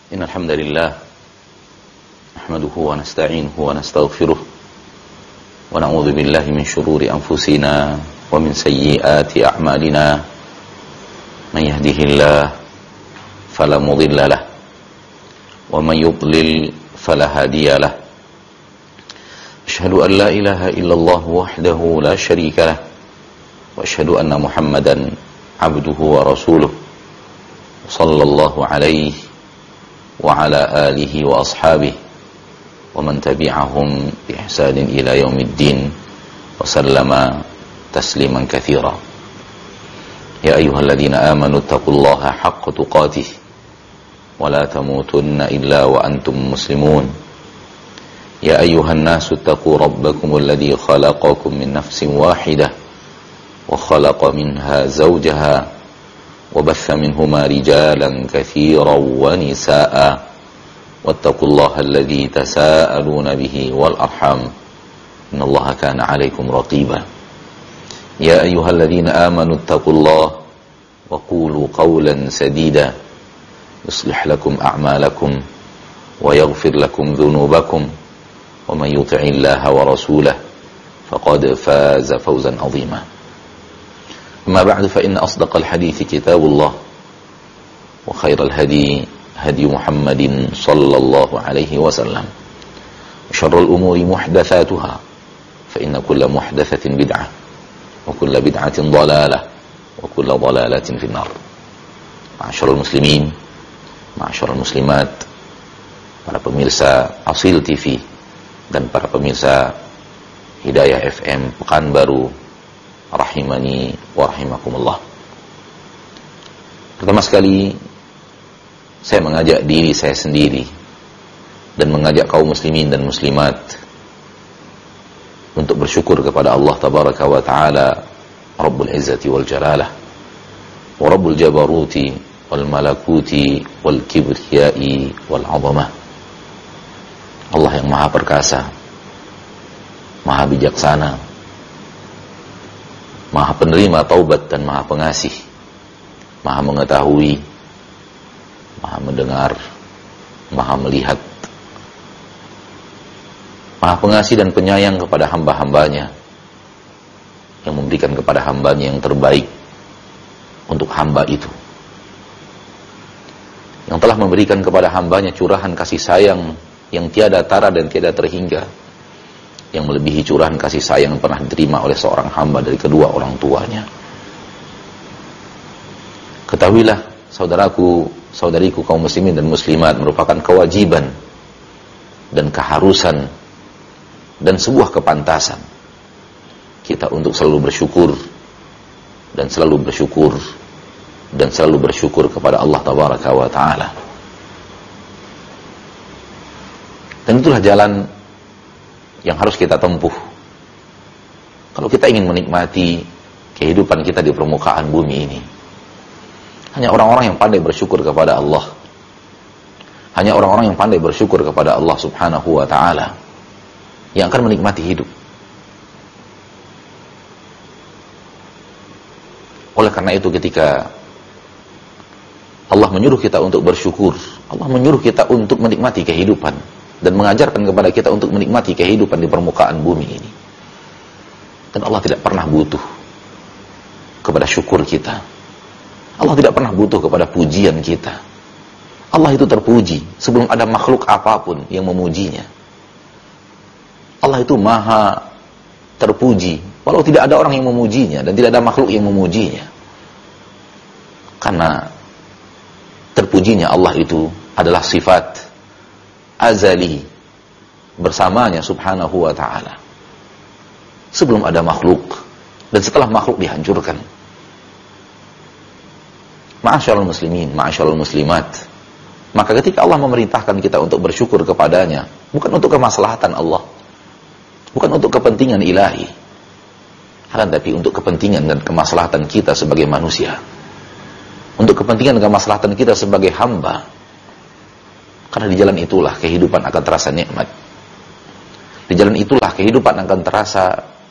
إن الحمد لله نحمده ونستعينه ونستغفره ونعوذ بالله من شرور أنفسنا ومن سيئات أعمالنا من يهده الله فلا مضل له ومن يضلل فلا هادي له أشهد أن لا إله إلا الله وحده لا شريك له وأشهد أن محمدا عبده ورسوله صلى الله عليه وعلى آله وأصحابه ومن تبعهم بإحسان إلى يوم الدين وسلم تسليما كثيرا يا أيها الذين آمنوا اتقوا الله حق تقاته ولا تموتن إلا وأنتم مسلمون يا أيها الناس اتقوا ربكم الذي خلقكم من نفس واحدة وخلق منها زوجها وبث منهما رجالا كثيرا ونساء واتقوا الله الذي تساءلون به والأرحام إن الله كان عليكم رقيبا يا أيها الذين آمنوا اتقوا الله وقولوا قولا سديدا يصلح لكم أعمالكم ويغفر لكم ذنوبكم ومن يطع الله ورسوله فقد فاز فوزا عظيما أما بعد فإن أصدق الحديث كتاب الله وخير الهدي هدي محمد صلى الله عليه وسلم وشر الأمور محدثاتها فإن كل محدثة بدعة وكل بدعة ضلالة وكل ضلالة في النار معاشر المسلمين معاشر المسlimat, para pemirsa Asil TV dan para pemirsa Hidayah FM Pekanbaru rahimani wa rahimakumullah. Pertama sekali saya mengajak diri saya sendiri dan mengajak kaum muslimin dan muslimat untuk bersyukur kepada Allah tabaraka wa taala Rabbul Izzati wal Jalalah wa Rabbul Jabaruti wal Malakuti wal Kibriyai wal Azamah. Allah yang maha perkasa, maha bijaksana, maha penerima taubat dan maha pengasih, maha mengetahui, maha mendengar, maha melihat, maha pengasih dan penyayang kepada hamba-hambanya, yang memberikan kepada hambanya yang terbaik untuk hamba itu, yang telah memberikan kepada hambanya curahan kasih sayang yang tiada tara dan tiada terhingga, yang melebihi curahan kasih sayang yang pernah diterima oleh seorang hamba dari kedua orang tuanya. Ketahuilah saudaraku, saudariku kaum muslimin dan muslimat, merupakan kewajiban dan keharusan dan sebuah kepantasan kita untuk selalu bersyukur dan selalu bersyukur dan selalu bersyukur kepada Allah tabaraka wa taala. Dan itulah jalan yang harus kita tempuh kalau kita ingin menikmati kehidupan kita di permukaan bumi ini. Hanya orang-orang yang pandai bersyukur kepada Allah, hanya orang-orang yang pandai bersyukur kepada Allah subhanahu wa ta'ala yang akan menikmati hidup. Oleh karena itu ketika Allah menyuruh kita untuk bersyukur, Allah menyuruh kita untuk menikmati kehidupan dan mengajarkan kepada kita untuk menikmati kehidupan di permukaan bumi ini. Dan Allah tidak pernah butuh kepada syukur kita. Allah tidak pernah butuh kepada pujian kita. Allah itu terpuji sebelum ada makhluk apapun yang memujinya. Allah itu maha terpuji walau tidak ada orang yang memujinya dan tidak ada makhluk yang memujinya. Karena terpujinya Allah itu adalah sifat azali bersamanya subhanahu wa ta'ala sebelum ada makhluk dan setelah makhluk dihancurkan. Ma'asyarul muslimin, ma'asyarul muslimat, maka ketika Allah memerintahkan kita untuk bersyukur kepadanya, bukan untuk kemaslahatan Allah, bukan untuk kepentingan ilahi, akan tapi untuk kepentingan dan kemaslahatan kita sebagai manusia, untuk kepentingan dan kemaslahatan kita sebagai hamba. Karena di jalan itulah kehidupan akan terasa nikmat. Di jalan itulah kehidupan akan terasa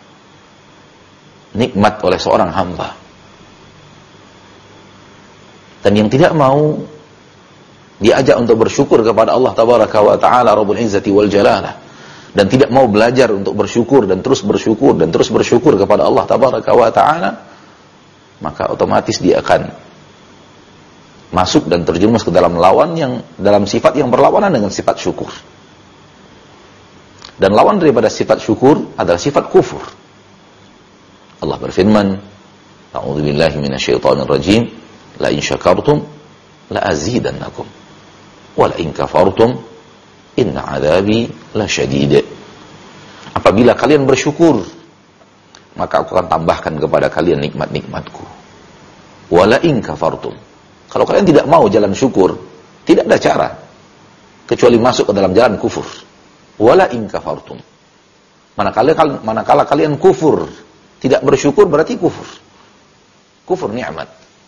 nikmat oleh seorang hamba. Dan yang tidak mau diajak untuk bersyukur kepada Allah Tabaraka wa Ta'ala Rabbul Izzati wal Jalalah, dan tidak mau belajar untuk bersyukur dan terus bersyukur kepada Allah Tabaraka wa Ta'ala, maka otomatis dia akan masuk dan terjerumus ke dalam dalam sifat yang berlawanan dengan sifat syukur. Dan lawan daripada sifat syukur adalah sifat kufur. Allah berfirman, A'udzubillahi minasyaitonir rajim, la in syakartum la azidannakum wa la in kafartum inna 'adzabi lasyadid. Apabila kalian bersyukur, maka aku akan tambahkan kepada kalian nikmat-nikmatku. Wa la in kafartum, kalau kalian tidak mau jalan syukur, tidak ada cara kecuali masuk ke dalam jalan kufur. Wala in kafartum, manakala kalian kufur, tidak bersyukur, berarti kufur nikmat.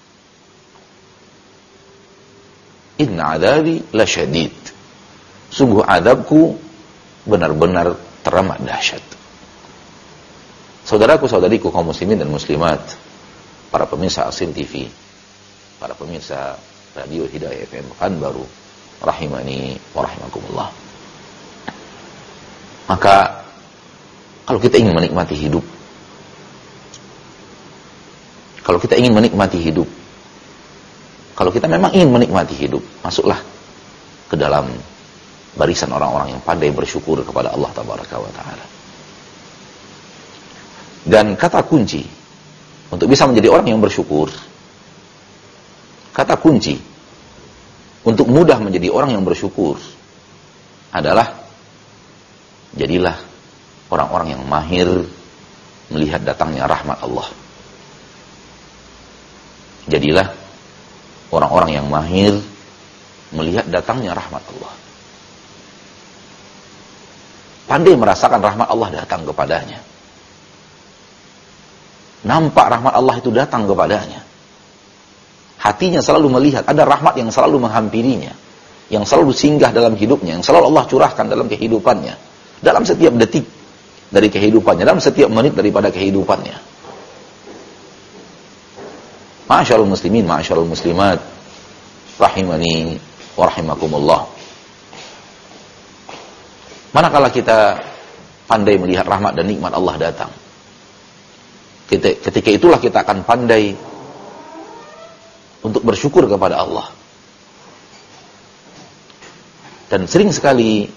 Inna adzabi lasyadid, sungguh adabku benar-benar teramat dahsyat. Saudaraku, saudariku kaum muslimin dan muslimat, para pemirsa Asin TV, para pemirsa Radio Hidayah FM Pekanbaru, rahimani wa rahimakumullah. Maka kalau kita ingin menikmati hidup, kalau kita memang ingin menikmati hidup, masuklah ke dalam barisan orang-orang yang pandai bersyukur kepada Allah Tabaraka wa Ta'ala. Dan kata kunci untuk bisa menjadi orang yang bersyukur, kata kunci untuk mudah menjadi orang yang bersyukur adalah jadilah orang-orang yang mahir melihat datangnya rahmat Allah. Jadilah orang-orang yang mahir melihat datangnya rahmat Allah. Pandai merasakan rahmat Allah datang kepadanya. Nampak rahmat Allah itu datang kepadanya. Hatinya selalu melihat ada rahmat yang selalu menghampirinya, yang selalu singgah dalam hidupnya, yang selalu Allah curahkan dalam kehidupannya, dalam setiap detik dari kehidupannya, dalam setiap menit daripada kehidupannya. Ma'asyarul muslimin, ma'asyarul muslimat, rahimani wa rahimakumullah. Manakala kita pandai melihat rahmat dan nikmat Allah datang, ketika itulah kita akan pandai untuk bersyukur kepada Allah. Dan sering sekali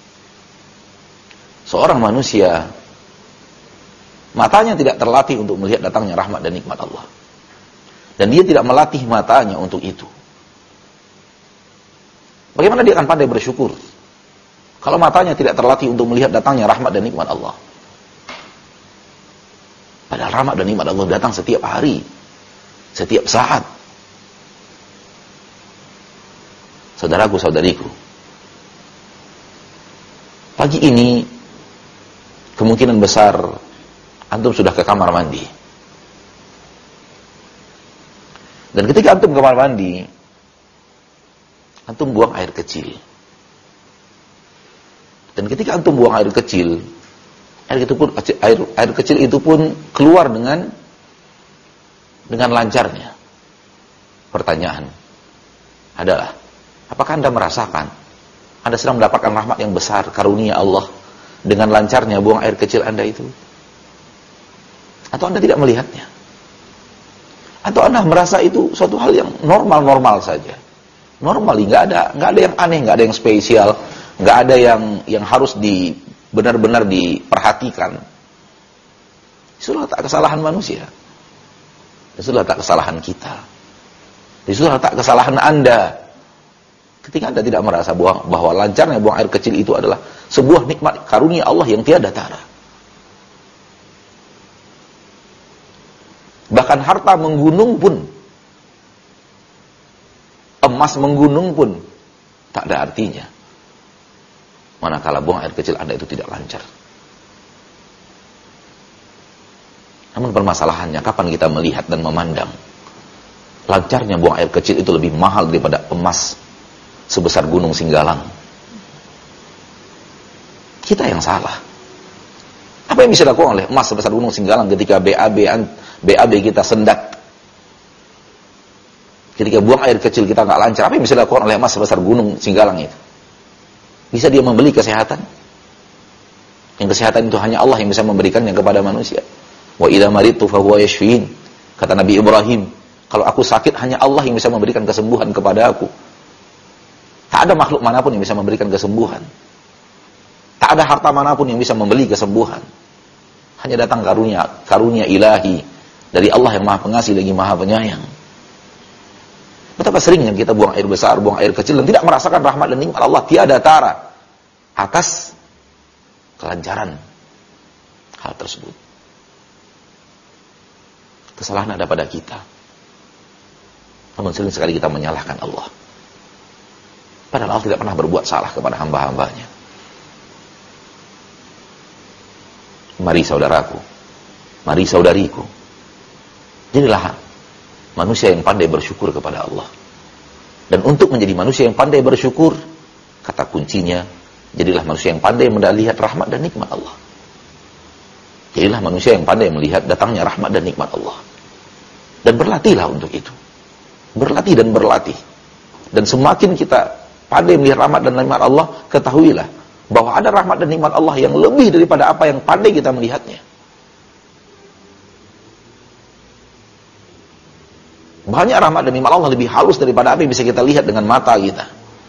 seorang manusia matanya tidak terlatih untuk melihat datangnya rahmat dan nikmat Allah, dan dia tidak melatih matanya untuk itu. Bagaimana dia akan pandai bersyukur kalau matanya tidak terlatih untuk melihat datangnya rahmat dan nikmat Allah? Padahal rahmat dan nikmat Allah datang setiap hari, setiap saat. Saudaraku, saudariku, pagi ini kemungkinan besar antum sudah ke kamar mandi. Dan ketika antum ke kamar mandi, antum buang air kecil. Dan ketika antum buang air kecil, air kecil itu pun keluar dengan lancarnya. Pertanyaan adalah, apakah Anda merasakan Anda sedang mendapatkan rahmat yang besar, karunia Allah, dengan lancarnya buang air kecil Anda itu? Atau Anda tidak melihatnya? Atau Anda merasa itu suatu hal yang normal-normal saja? Normal, nggak ada yang aneh, nggak ada yang spesial, nggak ada yang harus benar-benar diperhatikan. Itulah tak kesalahan manusia. Itulah tak kesalahan kita. Itulah tak kesalahan Anda. Ketika Anda tidak merasa bahwa lancarnya buang air kecil itu adalah sebuah nikmat karunia Allah yang tiada tara. Bahkan harta menggunung pun, emas menggunung pun tak ada artinya manakala buang air kecil Anda itu tidak lancar. Namun permasalahannya, kapan kita melihat dan memandang lancarnya buang air kecil itu lebih mahal daripada emas sebesar gunung Singgalang? Kita yang salah. Apa yang bisa dilakukan oleh emas sebesar gunung Singgalang ketika BAB kita sendat? Ketika buang air kecil kita nggak lancar, apa yang bisa dilakukan oleh emas sebesar gunung Singgalang itu? Bisa dia membeli kesehatan? Yang kesehatan itu hanya Allah yang bisa memberikannya kepada manusia. Wa idza maridtu fa huwa yashfin. Kata Nabi Ibrahim, kalau aku sakit hanya Allah yang bisa memberikan kesembuhan kepada aku. Tak ada makhluk manapun yang bisa memberikan kesembuhan. Tak ada harta manapun yang bisa membeli kesembuhan. Hanya datang karunia ilahi dari Allah yang Maha Pengasih lagi Maha Penyayang. Betapa seringnya kita buang air besar, buang air kecil dan tidak merasakan rahmat dan nikmat Allah tiada tara atas kelancaran hal tersebut. Kesalahan ada pada kita. Namun sering sekali kita menyalahkan Allah. Padahal Allah tidak pernah berbuat salah kepada hamba-hambanya. Mari saudaraku, mari saudariku, jadilah manusia yang pandai bersyukur kepada Allah. Dan untuk menjadi manusia yang pandai bersyukur, kata kuncinya, jadilah manusia yang pandai melihat rahmat dan nikmat Allah. Jadilah manusia yang pandai melihat datangnya rahmat dan nikmat Allah. Dan berlatihlah untuk itu. Berlatih dan berlatih. Dan semakin kita pandai melihat rahmat dan nikmat Allah, ketahuilah bahwa ada rahmat dan nikmat Allah yang lebih daripada apa yang pandai kita melihatnya. Banyak rahmat dan nikmat Allah lebih halus daripada apa yang bisa kita lihat dengan mata kita.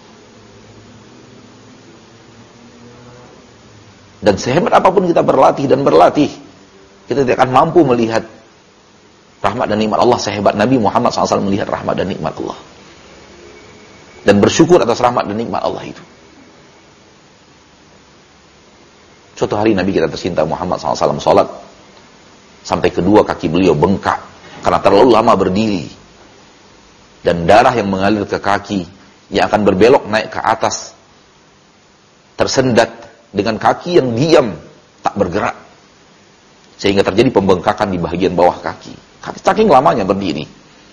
Dan sehebat apapun kita berlatih dan berlatih, kita tidak akan mampu melihat rahmat dan nikmat Allah sehebat Nabi Muhammad SAW melihat rahmat dan nikmat Allah. Dan bersyukur atas rahmat dan nikmat Allah itu. Suatu hari Nabi kita tercinta Muhammad SAW sholat, sampai kedua kaki beliau bengkak, karena terlalu lama berdiri. Dan darah yang mengalir ke kaki, yang akan berbelok naik ke atas, tersendat dengan kaki yang diam, tak bergerak. Sehingga terjadi pembengkakan di bagian bawah kaki. Saking lamanya berdiri.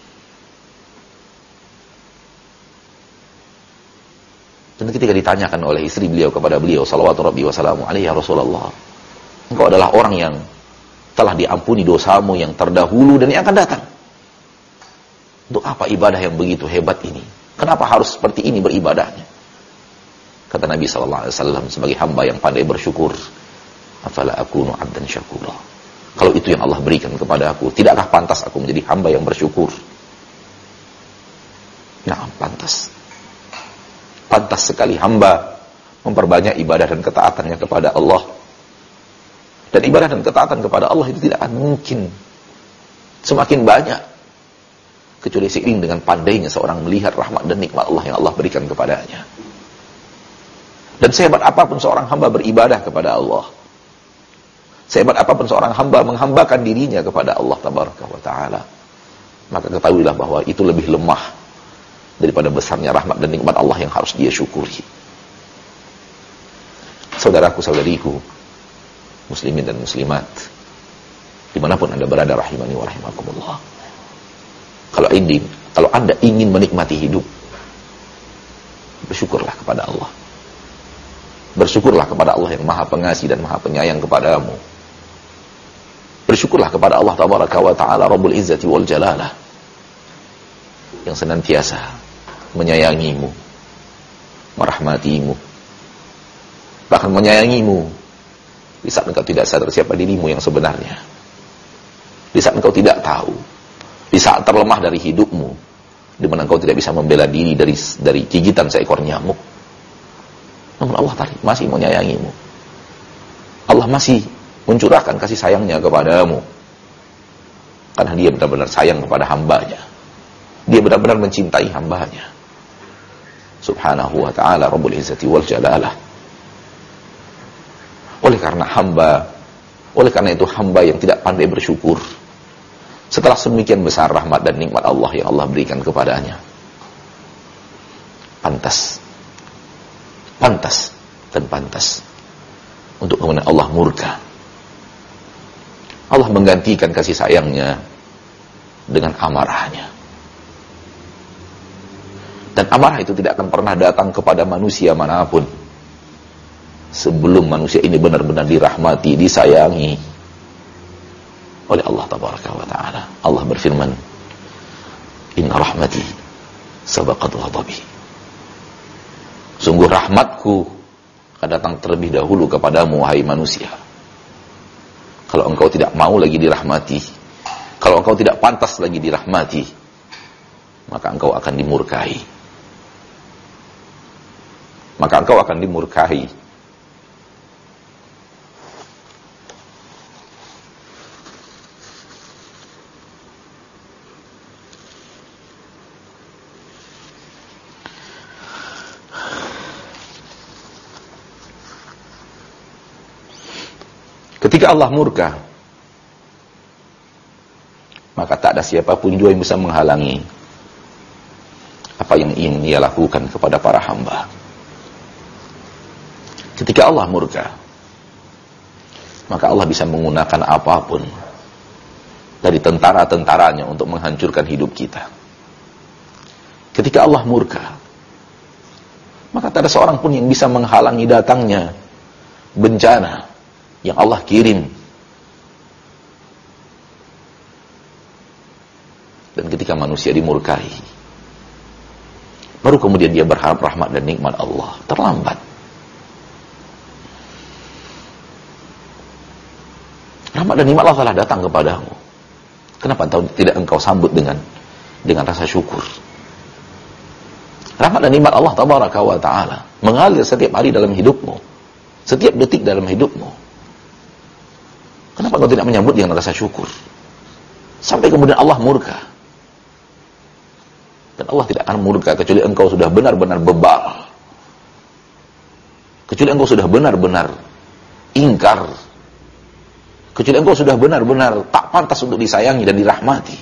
Dan ketika ditanyakan oleh istri beliau kepada beliau, salawatu rabbi wa salamu alaihi ya Rasulullah, engkau adalah orang yang telah diampuni dosamu yang terdahulu dan yang akan datang. Untuk apa ibadah yang begitu hebat ini? Kenapa harus seperti ini beribadahnya? Kata Nabi SAW sebagai hamba yang pandai bersyukur, afala akunu abdan syakura. Kalau itu yang Allah berikan kepada aku, tidakkah pantas aku menjadi hamba yang bersyukur? Nah, pantas. Pantas sekali hamba memperbanyak ibadah dan ketaatannya kepada Allah. Dan ibadah dan ketaatan kepada Allah itu tidak akan mungkin semakin banyak kecuali seiring dengan pandainya seorang melihat rahmat dan nikmat Allah yang Allah berikan kepadanya. Dan sehebat apapun seorang hamba beribadah kepada Allah, sehebat apapun seorang hamba menghambakan dirinya kepada Allah tabaraka wa ta'ala, maka ketahuilah bahwa itu lebih lemah daripada besarnya rahmat dan nikmat Allah yang harus dia syukuri. Saudaraku, saudariku, muslimin dan muslimat, dimanapun Anda berada, rahimani wa rahimakumullah. Kalau Anda ingin menikmati hidup, bersyukurlah kepada Allah. Bersyukurlah kepada Allah yang Maha Pengasih dan Maha Penyayang kepadamu. Bersyukurlah kepada Allah tabaraka wa ta'ala Rabbul Izzati wal Jalalah, yang senantiasa menyayangimu, merahmatimu, bahkan menyayangimu di saat engkau tidak sadar siapa dirimu yang sebenarnya, di saat engkau tidak tahu, di saat terlemah dari hidupmu, di mana engkau tidak bisa membela diri dari gigitan seekor nyamuk. Namun Allah masih menyayangimu. Allah masih mencurahkan kasih sayangnya kepadamu, karena dia benar-benar sayang kepada hambanya. Dia benar-benar mencintai hambanya. Subhanahu wa ta'ala Rabbul Izzati wal Jalalah. Oleh karena itu hamba yang tidak pandai bersyukur, setelah sedemikian besar rahmat dan nikmat Allah yang Allah berikan kepadanya, pantas untuk kemudian Allah murka. Allah menggantikan kasih sayangnya dengan amarahnya. Dan amarah itu tidak akan pernah datang kepada manusia manapun sebelum manusia ini benar-benar dirahmati, disayangi oleh Allah tabaraka wa ta'ala. Allah berfirman, inna rahmati sabaqat ghadabi. Sungguh rahmatku akan datang terlebih dahulu kepadamu, wahai manusia. Kalau engkau tidak mau lagi dirahmati, kalau engkau tidak pantas lagi dirahmati, maka engkau akan dimurkai. Maka engkau akan dimurkai. Ketika Allah murka, maka tak ada siapapun juga yang bisa menghalangi apa yang ingin Dia lakukan kepada para hamba. Ketika Allah murka, maka Allah bisa menggunakan apapun dari tentara-tentaranya untuk menghancurkan hidup kita. Ketika Allah murka, maka tak ada seorang pun yang bisa menghalangi datangnya bencana yang Allah kirim. Dan ketika manusia dimurkai, baru kemudian dia berharap rahmat dan nikmat Allah. Terlambat. Rahmat dan nikmat Allah telah datang kepadamu. Kenapa tidak engkau sambut dengan rasa syukur? Rahmat dan nikmat Allah tabaraka wa ta'ala mengalir setiap hari dalam hidupmu, setiap detik dalam hidupmu. Kenapa kau tidak menyambut dengan rasa syukur? Sampai kemudian Allah murka. Dan Allah tidak akan murka kecuali engkau sudah benar-benar bebal. Kecuali engkau sudah benar-benar ingkar. Kecuali engkau sudah benar-benar tak pantas untuk disayangi dan dirahmati.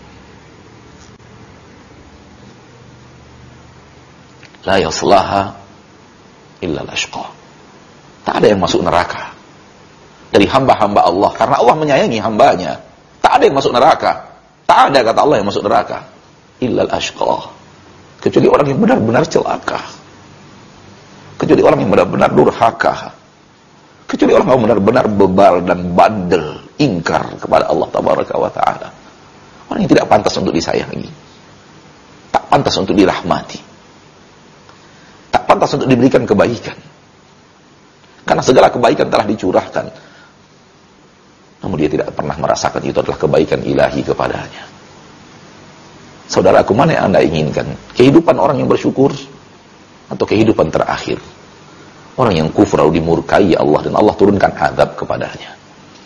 La yaslaha illa al-ashqa. Tak ada yang masuk neraka dari hamba-hamba Allah, karena Allah menyayangi hambanya. Tak ada yang masuk neraka. Tak ada kata Allah yang masuk neraka. Illal ashqa. Kecuali orang yang benar-benar celaka. Kecuali orang yang benar-benar durhaka. Kecuali orang yang benar-benar bebal dan bandel, ingkar kepada Allah tabaraka wa ta'ala. Orang yang tidak pantas untuk disayangi. Tak pantas untuk dirahmati. Tak pantas untuk diberikan kebaikan. Karena segala kebaikan telah dicurahkan, namun dia tidak pernah merasakan itu adalah kebaikan ilahi kepadanya. Saudaraku, mana yang Anda inginkan? Kehidupan orang yang bersyukur atau kehidupan terakhir? Orang yang kufur lalu dimurkai Allah dan Allah turunkan azab kepadanya.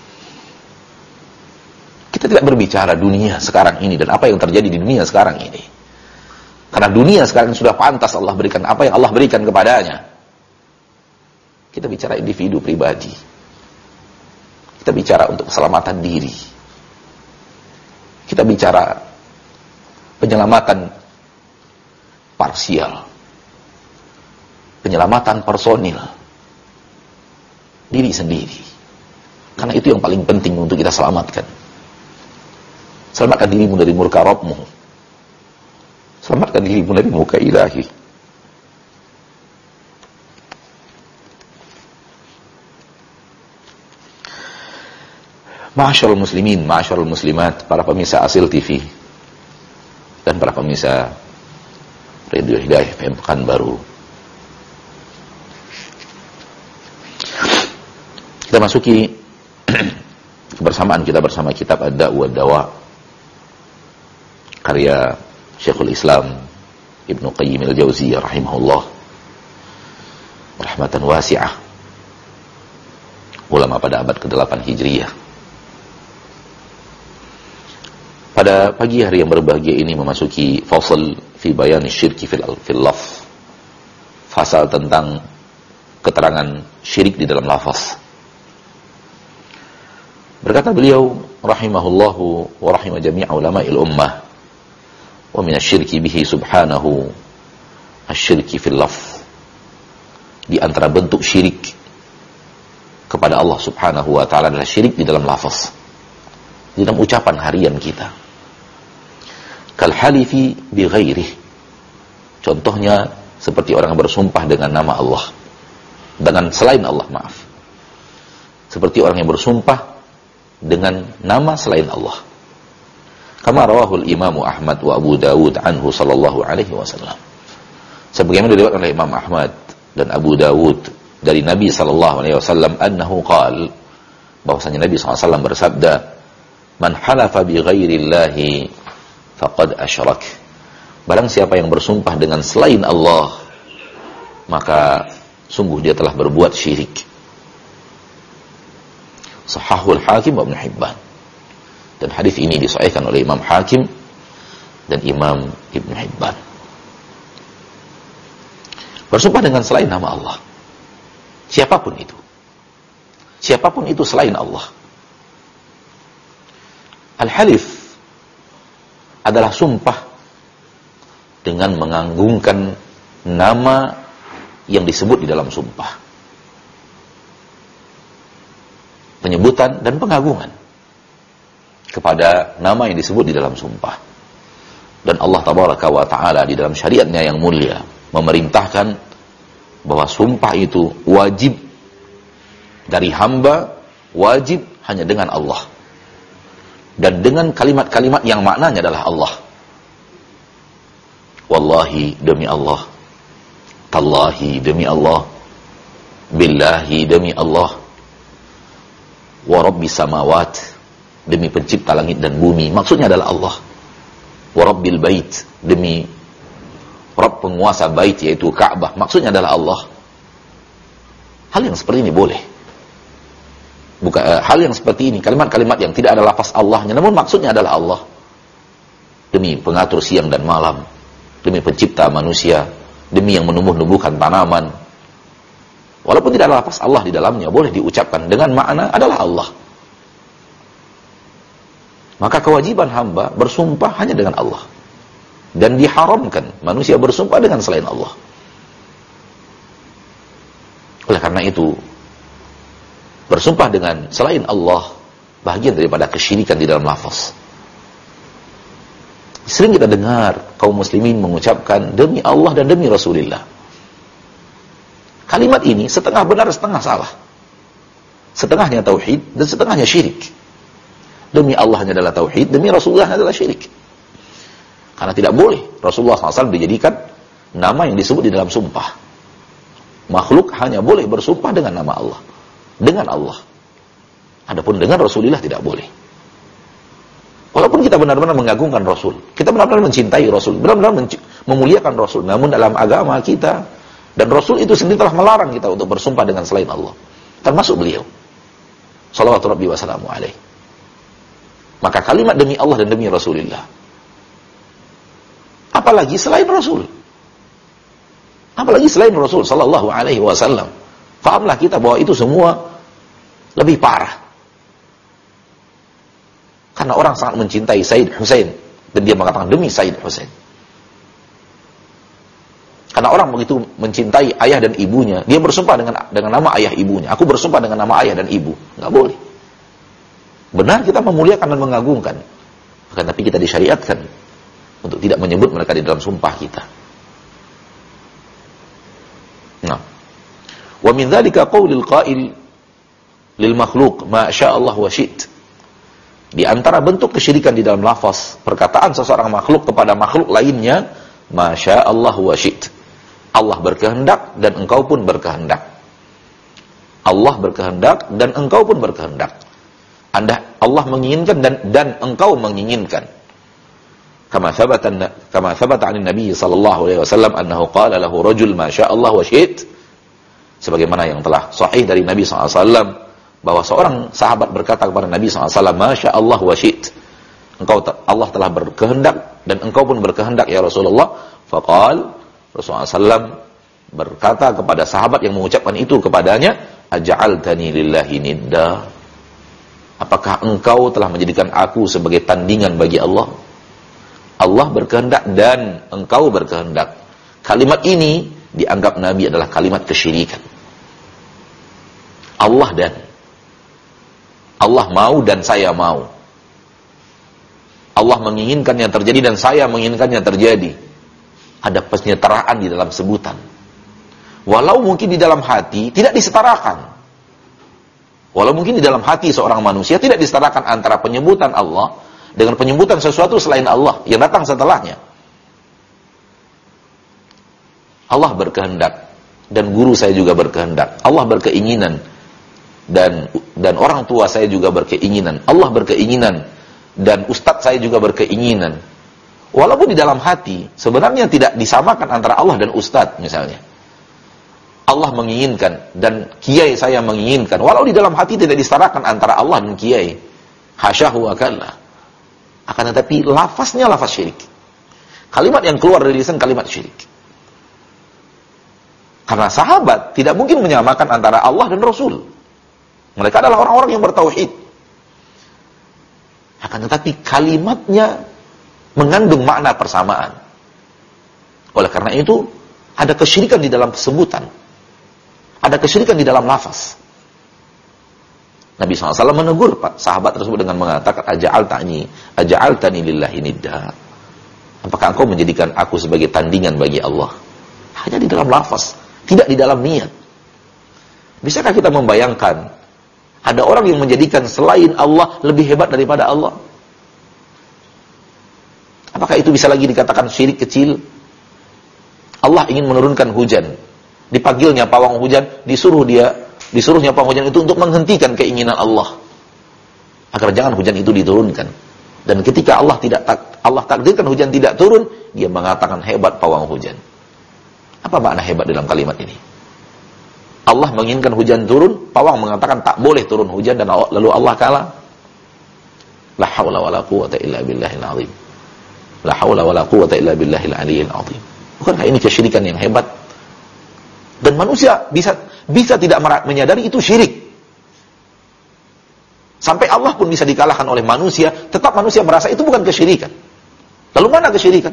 Kita tidak berbicara dunia sekarang ini dan apa yang terjadi di dunia sekarang ini. Karena dunia sekarang sudah pantas Allah berikan apa yang Allah berikan kepadanya. Kita bicara individu pribadi. Kita bicara untuk keselamatan diri. Kita bicara penyelamatan parsial. Penyelamatan personil. Diri sendiri. Karena itu yang paling penting untuk kita selamatkan. Selamatkan dirimu dari murka Rabbmu. Selamatkan dirimu dari murka ilahi. Ma'asyarul muslimin, ma'asyarul muslimat, para pemirsa Asil TV dan para pemirsa Radio Hidayah FM Pekanbaru. Kita masuki kebersamaan kita bersama kitab Ad-Da'u Wad-Dawa karya Syekhul Islam Ibnu Qayyim al-Jauziyah rahimahullah, rahmatan wasi'ah, ulama pada abad ke-8 Hijriyah. Pada pagi hari yang berbahagia ini memasuki fasal fi bayan syirki fil lafz, fasal tentang keterangan syirik di dalam lafaz. Berkata beliau rahimahullahu wa rahimah jami' ulama'il ummah, wa min asyirki bihi subhanahu asyirki fil lafz. Di antara bentuk syirik kepada Allah subhanahu wa ta'ala adalah syirik di dalam lafaz, di dalam ucapan harian kita. Kal halifi bi ghairih. Contohnya seperti orang bersumpah dengan nama Allah, dengan selain Allah, maaf. Seperti orang yang bersumpah dengan nama selain Allah. Kama rawahul Imam Ahmad wa Abu Dawud anhu sallallahu alaihi wasallam. Sebagaimana diriwayatkan oleh Imam Ahmad dan Abu Dawud dari Nabi sallallahu alaihi wasallam annahu qala, bahwasanya Nabi sallallahu alaihi wasallam bersabda, "Man halafa bi ghairillahi faqad asyrak." Barang siapa yang bersumpah dengan selain Allah, maka sungguh dia telah berbuat syirik. Sahahul Hakim wa Ibnu Hibban. Dan hadis ini disahihkan oleh Imam Hakim dan Imam Ibnu Hibban. Bersumpah dengan selain nama Allah, siapapun itu selain Allah. Al-halif adalah sumpah dengan menganggungkan nama yang disebut di dalam sumpah. Penyebutan dan pengagungan kepada nama yang disebut di dalam sumpah. Dan Allah tabaraka wa ta'ala di dalam syariatnya yang mulia memerintahkan bahwa sumpah itu wajib dari hamba, wajib hanya dengan Allah. Dan dengan kalimat-kalimat yang maknanya adalah Allah. Wallahi demi Allah, tallahi demi Allah, billahi demi Allah, wa rabbi samawat, demi pencipta langit dan bumi, maksudnya adalah Allah. Wa rabbil bait, demi Rabb penguasa bait yaitu Ka'bah, maksudnya adalah Allah. Hal yang seperti ini boleh. Bukan hal yang seperti ini, kalimat-kalimat yang tidak ada lafaz Allahnya, namun maksudnya adalah Allah. Demi pengatur siang dan malam, demi pencipta manusia, demi yang menumbuh-numbuhkan tanaman. Walaupun tidak ada lafaz Allah di dalamnya, boleh diucapkan dengan makna adalah Allah. Maka kewajiban hamba bersumpah hanya dengan Allah. Dan diharamkan manusia bersumpah dengan selain Allah. Oleh karena itu, bersumpah dengan selain Allah bahagian daripada kesyirikan di dalam lafaz. Sering kita dengar kaum muslimin mengucapkan demi Allah dan demi Rasulullah. Kalimat ini setengah benar, setengah salah. Setengahnya tauhid dan setengahnya syirik. Demi Allahnya adalah tauhid, demi Rasulullah adalah syirik. Karena tidak boleh Rasulullah SAW dijadikan nama yang disebut di dalam sumpah. Makhluk hanya boleh bersumpah dengan nama Allah, dengan Allah. Adapun dengan Rasulullah tidak boleh. Walaupun kita benar-benar mengagungkan Rasul, kita benar-benar mencintai Rasul, benar-benar memuliakan Rasul, namun dalam agama kita dan Rasul itu sendiri telah melarang kita untuk bersumpah dengan selain Allah, termasuk beliau salawatu rabbi wa salamu alaihi. Maka kalimat demi Allah dan demi Rasulullah, apalagi selain Rasul, apalagi selain Rasul sallallahu alaihi wasallam, fahamlah kita bahwa itu semua lebih parah. Karena orang sangat mencintai Sayyid Husain dan dia mengatakan demi Sayyid Husain. Karena orang begitu mencintai ayah dan ibunya, dia bersumpah dengan nama ayah ibunya. Aku bersumpah dengan nama ayah dan ibu. Enggak boleh. Benar kita memuliakan dan mengagungkan, akan tapi kita disyariatkan untuk tidak menyebut mereka di dalam sumpah kita. Nah, wa min dzalika qaulul qail lil makhluq ma syaa Allah wa syi't. Di antara bentuk kesyirikan di dalam lafaz, perkataan seseorang makhluk kepada makhluk lainnya, ma syaa Allah wa syi't. Allah berkehendak dan engkau pun berkehendak. Allah berkehendak dan engkau pun berkehendak. Allah menginginkan dan engkau menginginkan. Kama thabata 'an Nabi sallallahu alaihi wasallam annahu qala lahu rajul ma syaa Allah wa syi't. Sebagaimana yang telah sahih dari Nabi sallallahu alaihi wasallam bahwa seorang sahabat berkata kepada Nabi sallallahu alaihi wasallam, "Masya Allah wa syi't." Allah telah berkehendak dan engkau pun berkehendak ya Rasulullah. Faqal Rasulullah SAW berkata kepada sahabat yang mengucapkan itu kepadanya, "Aja'altani lillahi nidda." Apakah engkau telah menjadikan aku sebagai tandingan bagi Allah? Allah berkehendak dan engkau berkehendak. Kalimat ini dianggap Nabi adalah kalimat kesyirikan. Allah dan Allah mau dan saya mau. Allah menginginkan yang terjadi dan saya menginginkan yang terjadi. Ada penyetaraan di dalam sebutan. Walau mungkin di dalam hati tidak disetarakan. Walau mungkin di dalam hati seorang manusia tidak disetarakan antara penyebutan Allah dengan penyebutan sesuatu selain Allah yang datang setelahnya. Allah berkehendak dan guru saya juga berkehendak. Allah berkeinginan dan orang tua saya juga berkeinginan. Allah berkeinginan dan ustadz saya juga berkeinginan. Walaupun di dalam hati sebenarnya tidak disamakan antara Allah dan ustadz misalnya. Allah menginginkan dan kiai saya menginginkan. Walau di dalam hati tidak disetarakan antara Allah dan kiai. Hasyahu wa kalla. Akan tetapi lafaznya lafaz syirik. Kalimat yang keluar dari lisan kalimat syirik. Karena sahabat tidak mungkin menyamakan antara Allah dan Rasul. Mereka adalah orang-orang yang bertauhid. Akan tetapi kalimatnya mengandung makna persamaan. Oleh karena itu, ada kesyirikan di dalam sebutan. Ada kesyirikan di dalam lafaz. Nabi SAW menegur sahabat tersebut dengan mengatakan, Aja'altani lillahi nidda. Apakah engkau menjadikan aku sebagai tandingan bagi Allah? Hanya di dalam lafaz, tidak di dalam niat. Bisakah kita membayangkan ada orang yang menjadikan selain Allah lebih hebat daripada Allah? Apakah itu bisa lagi dikatakan syirik kecil? Allah ingin menurunkan hujan. Dipanggilnya pawang hujan, disuruhnya pawang hujan itu untuk menghentikan keinginan Allah. Agar jangan hujan itu diturunkan. Dan ketika Allah takdirkan hujan tidak turun, dia mengatakan hebat pawang hujan. Apa makna hebat dalam kalimat ini? Allah menginginkan hujan turun, pawang mengatakan tak boleh turun hujan, dan lalu Allah kalah. La haula wala quwwata illa billahil azim. La haula wala quwwata illa billahil aliyyil azim. Bukankah ini kesyirikan yang hebat? Dan manusia bisa tidak menyadari itu syirik. Sampai Allah pun bisa dikalahkan oleh manusia, tetap manusia merasa itu bukan kesyirikan. Lalu mana kesyirikan?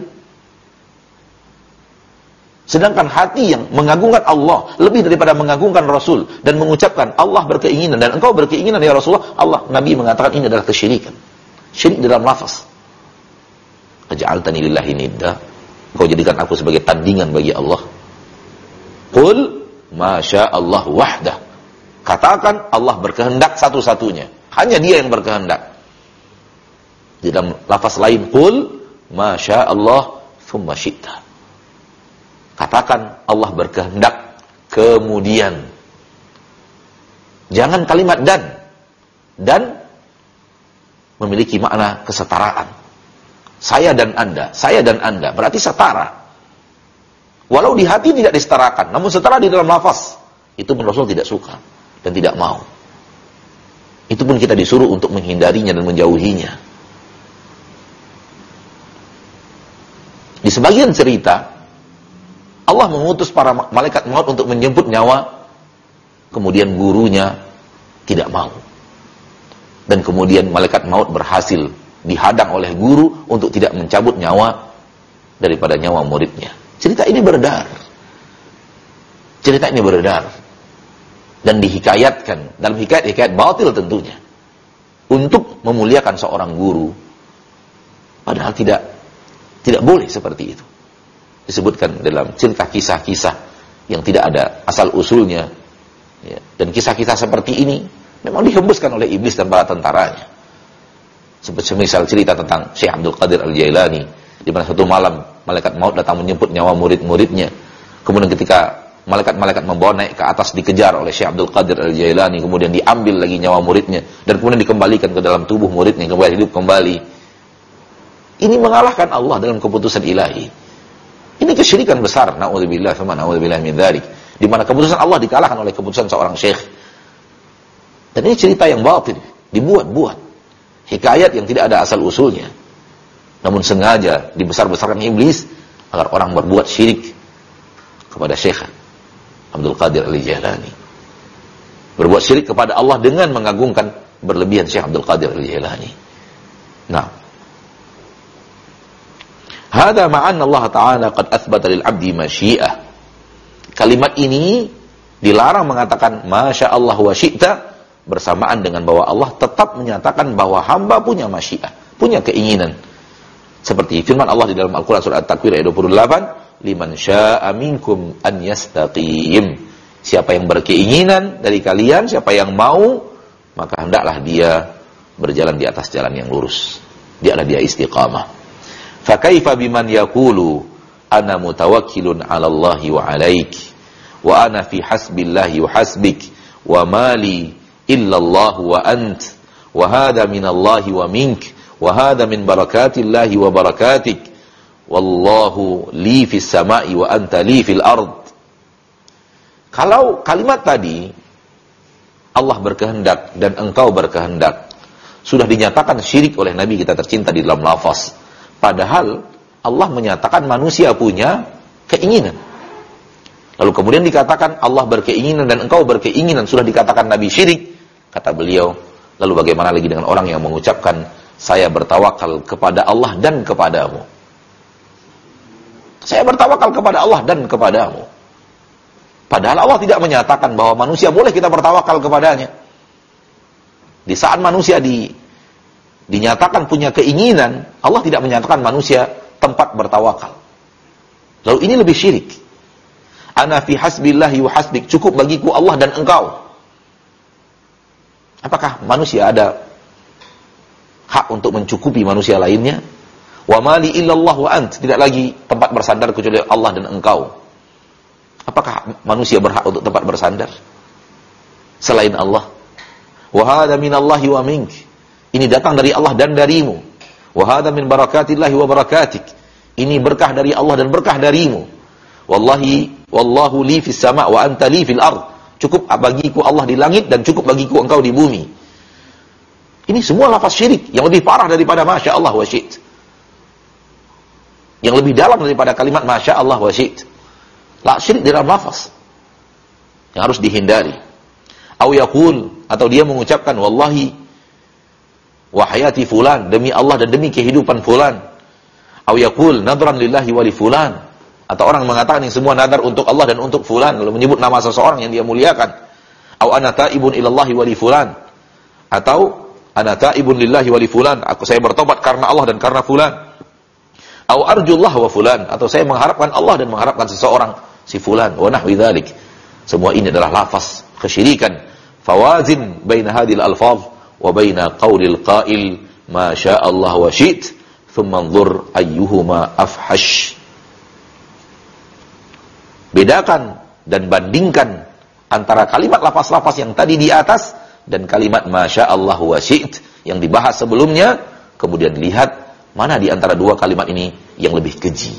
Sedangkan hati yang mengagungkan Allah lebih daripada mengagungkan Rasul dan mengucapkan Allah berkeinginan dan engkau berkeinginan ya Rasulullah, Nabi mengatakan ini adalah kesyirikan. Syirik dalam lafaz. Aja'altani lillahi nidda. Engkau jadikan aku sebagai tandingan bagi Allah. Qul ma sya'allahu wahdah. Katakan Allah berkehendak satu-satunya. Hanya dia yang berkehendak. Di dalam lafaz lain, qul ma sya'allah thumma syi'ta. Katakan Allah berkehendak kemudian. Jangan kalimat dan memiliki makna kesetaraan. Saya dan Anda berarti setara. Walau di hati tidak disetarakan, namun setara di dalam lafaz. Itu pun Rasul tidak suka dan tidak mau. Itu pun kita disuruh untuk menghindarinya dan menjauhinya. Di sebagian cerita, Allah mengutus para malaikat maut untuk menjemput nyawa, kemudian gurunya tidak mau. Dan kemudian malaikat maut berhasil dihadang oleh guru untuk tidak mencabut nyawa daripada nyawa muridnya. Cerita ini beredar. Dan dihikayatkan dalam hikayat batil tentunya untuk memuliakan seorang guru. Padahal tidak boleh seperti itu. Disebutkan dalam cerita kisah-kisah yang tidak ada asal usulnya, ya. Dan kisah-kisah seperti ini memang dihembuskan oleh iblis dan para tentaranya. Seperti misal cerita tentang Syekh Abdul Qadir Al-Jailani, di mana satu malam malaikat maut datang menjemput nyawa murid-muridnya. Kemudian ketika malaikat-malaikat membawa naik ke atas, dikejar oleh Syekh Abdul Qadir Al-Jailani, kemudian diambil lagi nyawa muridnya dan kemudian dikembalikan ke dalam tubuh muridnya, kembali hidup kembali. Ini mengalahkan Allah dalam keputusan ilahi. Ini kesyirikan besar, na'udzubillah tsumma na'udzubillah min dzalik, di mana keputusan Allah dikalahkan oleh keputusan seorang syekh. Dan ini cerita yang batil, dibuat-buat. Hikayat yang tidak ada asal usulnya. Namun sengaja dibesar-besarkan iblis agar orang berbuat syirik kepada Syekh Abdul Qadir Al-Jailani. Berbuat syirik kepada Allah dengan mengagungkan berlebihan Syekh Abdul Qadir Al-Jailani. Nah, hada ma'anna Allah Ta'ala qad athbata lil 'abdi masyi'ah. Kalimat ini dilarang mengatakan masya Allah wa syi'ta bersamaan dengan bahwa Allah tetap menyatakan bahwa hamba punya masyi'ah, punya keinginan. Seperti firman Allah di dalam Al-Quran surah At-Takwir ayat 28, liman sya'a minkum an yastaqim. Siapa yang berkeinginan dari kalian, siapa yang mau, maka hendaklah dia berjalan di atas jalan yang lurus. dia istiqamah. Fa kaifa biman yaqulu ana mutawakkilun 'ala Allahi wa 'alaik wa ana fi hasbillahi wa hasbik wa mali illa Allah wa ant wa hadha min Allah wa mink wa hadha min barakatillahi wa barakatik wallahu li fis sama'i wa anta li fil ard. Kalau kalimat tadi Allah berkehendak dan engkau berkehendak sudah dinyatakan syirik oleh Nabi kita tercinta di dalam lafaz. Padahal Allah menyatakan manusia punya keinginan. Lalu kemudian dikatakan Allah berkeinginan dan engkau berkeinginan, sudah dikatakan Nabi syirik. Kata beliau, lalu bagaimana lagi dengan orang yang mengucapkan saya bertawakal kepada Allah dan kepadamu. Saya bertawakal kepada Allah dan kepadamu. Padahal Allah tidak menyatakan bahwa manusia boleh kita bertawakal kepadanya. Di saat manusia dinyatakan punya keinginan, Allah tidak menyatakan manusia tempat bertawakal. Lalu ini lebih syirik. Ana fi hasbillahi wa hasbik, cukup bagiku Allah dan engkau. Apakah manusia ada hak untuk mencukupi manusia lainnya? Wa mali illallah wa ant, tidak lagi tempat bersandar kecuali Allah dan engkau. Apakah manusia berhak untuk tempat bersandar selain Allah? Wa hadza minallahi wa mink, ini datang dari Allah dan darimu. Wa hadza min barakatillahi wa barakatik, ini berkah dari Allah dan berkah darimu. Wallahu li fis sama' wa anta li fil ard, cukup bagiku Allah di langit dan cukup bagiku engkau di bumi. Ini semua lafaz syirik yang lebih parah daripada masya Allah wa syi'it, yang lebih dalam daripada kalimat masya Allah wa syi'it. La syirik dalam lafaz yang harus dihindari. Au yaqul, atau dia mengucapkan wallahi wa hayati fulan, demi Allah dan demi kehidupan fulan. Au yaqul nadran lillahi wa li fulan, atau orang mengatakan yang semua nadar untuk Allah dan untuk fulan, lalu menyebut nama seseorang yang dia muliakan. Au ana taibun ilallahi wa li fulan, atau ana taibun lillahi wa li fulan, saya bertobat karena Allah dan karena fulan. Au arjullah wa fulan, atau saya mengharapkan Allah dan mengharapkan seseorang, si fulan, wa nahwi dzalik. Semua ini adalah lafaz kesyirikan. Fawazin baina hadhil alfaz wa baina qaulil qail ma syaa Allah wa syi'it thumma anzur ayyuhuma afhash. Bedakan dan bandingkan antara kalimat lafaz-lafaz yang tadi di atas dan kalimat masya Allah wa syi'it yang dibahas sebelumnya, kemudian lihat mana di antara dua kalimat ini yang lebih keji,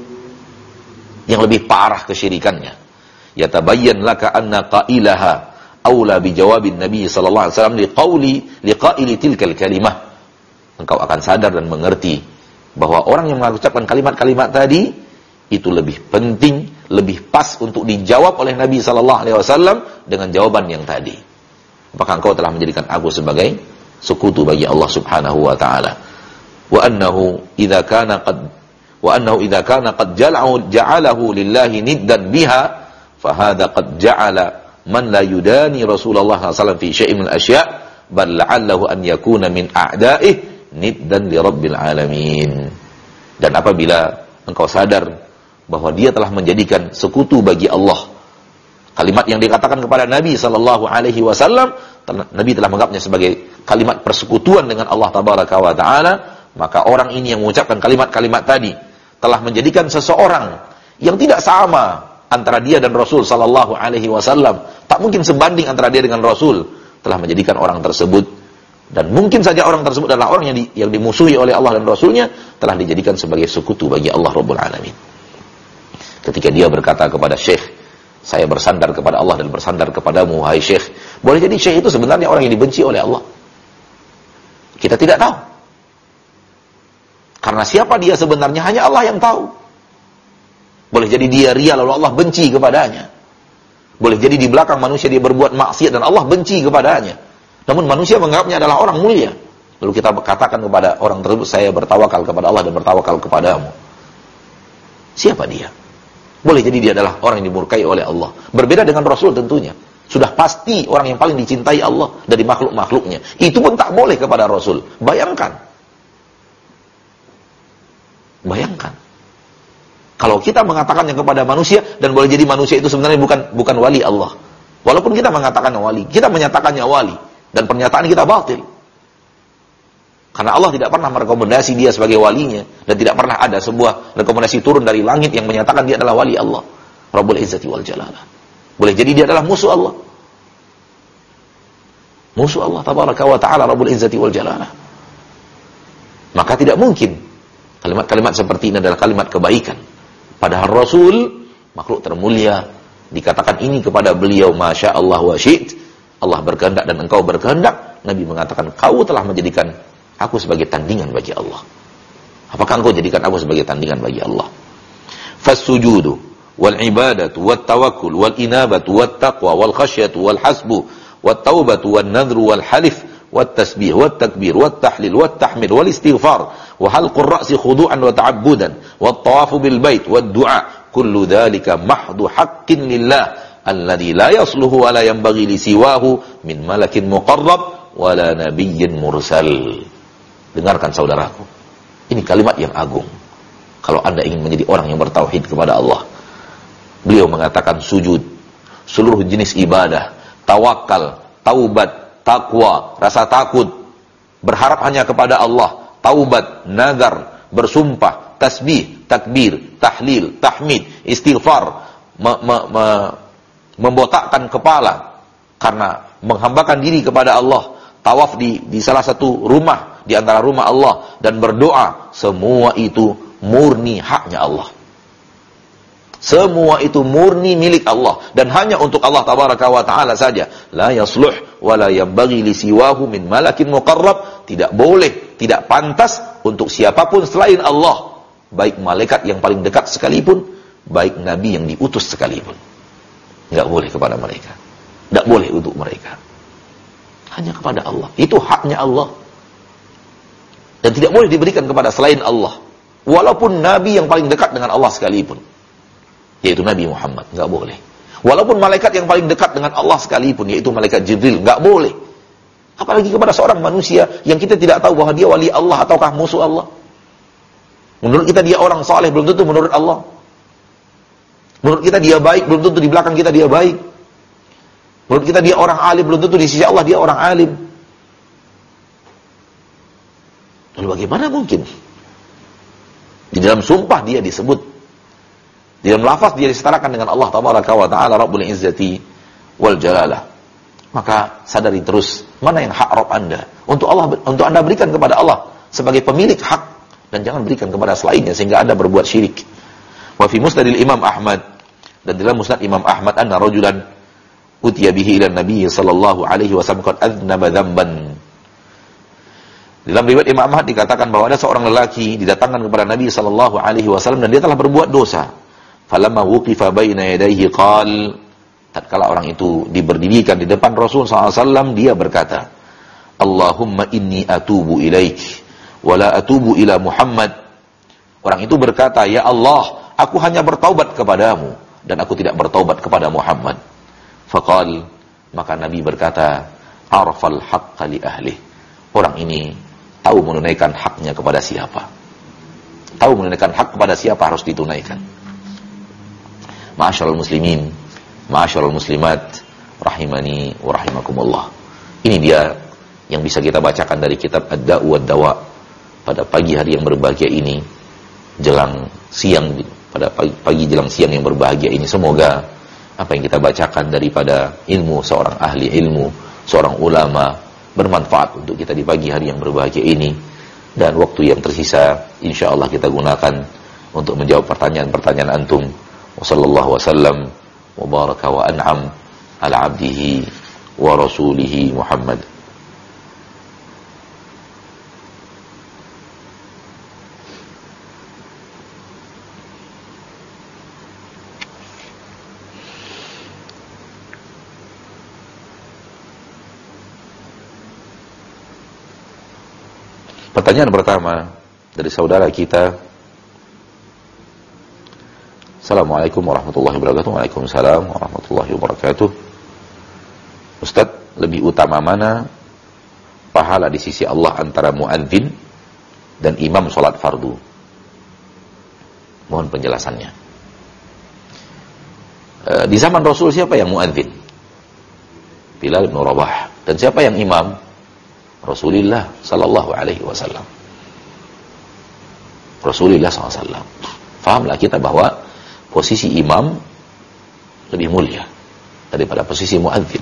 yang lebih parah kesyirikannya. Yatabayyan laka anna qailaha aula bi jawabin Nabi sallallahu alaihi wasallam liqaili tilkal kalimah. Engkau akan sadar dan mengerti bahwa orang yang mengucapkan kalimat-kalimat tadi itu lebih penting, lebih pas untuk dijawab oleh Nabi sallallahu alaihi wasallam dengan jawaban yang tadi. Apakah engkau telah menjadikan aku sebagai sekutu bagi Allah Subhanahu wa taala? Wa annahu idza kana qad ja'alahu lillahi niddan biha fahada qad ja'ala man la yudani Rasulullah sallallahu alaihi wasallam fi syai'in min asya' bal la'allahu an yakuna min a'da'ih niddan li rabbil alamin. Dan apabila engkau sadar bahwa dia telah menjadikan sekutu bagi Allah, kalimat yang dikatakan kepada Nabi sallallahu alaihi wasallam, Nabi telah menganggapnya sebagai kalimat persekutuan dengan Allah tabaraka wa taala, maka orang ini yang mengucapkan kalimat-kalimat tadi telah menjadikan seseorang yang tidak sama antara dia dan Rasul sallallahu alaihi wasallam, tak mungkin sebanding antara dia dengan Rasul, telah menjadikan orang tersebut, dan mungkin saja orang tersebut adalah orang yang dimusuhi oleh Allah dan Rasulnya, telah dijadikan sebagai sekutu bagi Allah Rabbul Alamin. Ketika dia berkata kepada Syekh, saya bersandar kepada Allah dan bersandar kepadamu wahai Syekh, boleh jadi Syekh itu sebenarnya orang yang dibenci oleh Allah, kita tidak tahu, karena siapa dia sebenarnya hanya Allah yang tahu. Boleh jadi dia ria lalu Allah benci kepadanya. Boleh jadi di belakang manusia dia berbuat maksiat dan Allah benci kepadanya. Namun manusia menganggapnya adalah orang mulia. Lalu kita katakan kepada orang tersebut, saya bertawakal kepada Allah dan bertawakal kepadamu. Siapa dia? Boleh jadi dia adalah orang yang dimurkai oleh Allah. Berbeda dengan Rasul tentunya. Sudah pasti orang yang paling dicintai Allah dari makhluk-makhluknya. Itu pun tak boleh kepada Rasul. Bayangkan. Kalau kita mengatakannya kepada manusia, dan boleh jadi manusia itu sebenarnya bukan wali Allah. Walaupun kita mengatakannya wali, kita menyatakannya wali, dan pernyataan kita batil. Karena Allah tidak pernah merekomendasi dia sebagai walinya, dan tidak pernah ada sebuah rekomendasi turun dari langit yang menyatakan dia adalah wali Allah Rabbul Izzati wal Jalalah. Boleh jadi dia adalah musuh Allah. Musuh Allah tabaraka wa ta'ala Rabbul Izzati wal Jalalah. Maka tidak mungkin kalimat-kalimat seperti ini adalah kalimat kebaikan. Padahal Rasul, makhluk termulia, dikatakan ini kepada beliau, Masya Allah wa syi'it, Allah berkehendak dan engkau berkehendak. Nabi mengatakan, kau telah menjadikan aku sebagai tandingan bagi Allah. Apakah engkau jadikan aku sebagai tandingan bagi Allah? Fas-sujudu wal ibadatu wat tawakkul wal inabatu wat taqwa wal khasyatu wal hasbu wat taubatu wan nadhru wal halif wat tasbih wat takbir wat tahlil wat tahmid wal istighfar wa halqur ra'si khudu'an wa ta'abbudan wat tawafu bil bait wad du'a kullu dhalika mahdhu haqqin lillah alladhi la yasluhu wa la yanbaghi li siwahu min malakin muqarrab wa la nabiyyin mursal. Dengarkan saudaraku, ini kalimat yang agung. Kalau Anda ingin menjadi orang yang bertauhid kepada Allah, beliau mengatakan sujud, seluruh jenis ibadah, tawakal, taubat, takwa, rasa takut, berharap hanya kepada Allah, taubat, nazar, bersumpah, tasbih, takbir, tahlil, tahmid, istighfar, membotakkan kepala karena menghambakan diri kepada Allah, tawaf di salah satu rumah di antara rumah Allah dan berdoa, semua itu murni haknya Allah. Semua itu murni milik Allah dan hanya untuk Allah tabaraka wa taala saja. La yasluh wa la yanbaghi li siwahu min malakin muqarrab, tidak boleh, tidak pantas untuk siapapun selain Allah, baik malaikat yang paling dekat sekalipun, baik nabi yang diutus sekalipun. Enggak boleh kepada mereka. Enggak boleh untuk mereka. Hanya kepada Allah. Itu haknya Allah. Dan tidak boleh diberikan kepada selain Allah. Walaupun nabi yang paling dekat dengan Allah sekalipun, yaitu Nabi Muhammad, enggak boleh. Walaupun malaikat yang paling dekat dengan Allah sekalipun, yaitu malaikat Jibril, enggak boleh. Apalagi kepada seorang manusia yang kita tidak tahu bahwa dia wali Allah ataukah musuh Allah. Menurut kita dia orang saleh, belum tentu menurut Allah. Menurut kita dia baik, belum tentu di belakang kita dia baik. Menurut kita dia orang alim, belum tentu di sisi Allah dia orang alim. Lalu bagaimana mungkin? Di dalam sumpah dia disebut, di dalam lafaz dia disetarakan dengan Allah tabaraka wa ta'ala Rabbul Izzati wal Jalalah. Maka sadari terus mana yang hak Rabb Anda, untuk Anda berikan kepada Allah sebagai pemilik hak, dan jangan berikan kepada selainnya sehingga Anda berbuat syirik. Wa fi musnadil Imam Ahmad, dan dalam musnad Imam Ahmad, anna rajulan utiya bihi ila Nabi sallallahu alaihi wasallam qad adznaba dzamban. Dalam riwayat Imam Ahmad dikatakan bahwa ada seorang lelaki didatangkan kepada Nabi sallallahu alaihi wasallam dan dia telah berbuat dosa. Falamma wuqifa baina yadayhi qal, tatkala orang itu diberdirikan di depan Rasul sallallahu alaihi wasallam, dia berkata, Allahumma inni atubu ilaik wa la atubu ila Muhammad. Orang itu berkata, ya Allah, aku hanya bertaubat kepadamu dan aku tidak bertaubat kepada Muhammad. Faqal, maka Nabi berkata, arfal haqqa li ahli. Orang ini tahu menunaikan haknya kepada siapa. Tahu menunaikan hak kepada siapa harus ditunaikan. Ma'asyiral muslimin, ma'asyiral muslimat, rahimani wa rahimakumullah. Ini dia yang bisa kita bacakan dari kitab Ad-Da'u wad-Dawa pada pagi hari yang berbahagia ini, jelang siang, pada pagi jelang siang yang berbahagia ini. Semoga apa yang kita bacakan daripada ilmu seorang ahli ilmu, seorang ulama, bermanfaat untuk kita di pagi hari yang berbahagia ini, dan waktu yang tersisa insyaallah kita gunakan untuk menjawab pertanyaan-pertanyaan antum. Wassallallahu wasallam wa baraka wa an'am ala abdihi wa rasulihi Muhammad. Pertanyaan pertama dari saudara kita. Assalamualaikum warahmatullahi wabarakatuh. Waalaikumsalam warahmatullahi wabarakatuh. Ustaz, lebih utama mana pahala di sisi Allah antara muadzin dan imam sholat fardu? Mohon penjelasannya. Di zaman Rasul siapa yang muadzin? Bilal bin Rabah. Dan siapa yang imam? Rasulullah sallallahu alaihi wasallam. Rasulullah SAW. Fahamlah kita bahwa posisi imam lebih mulia daripada posisi muadzin.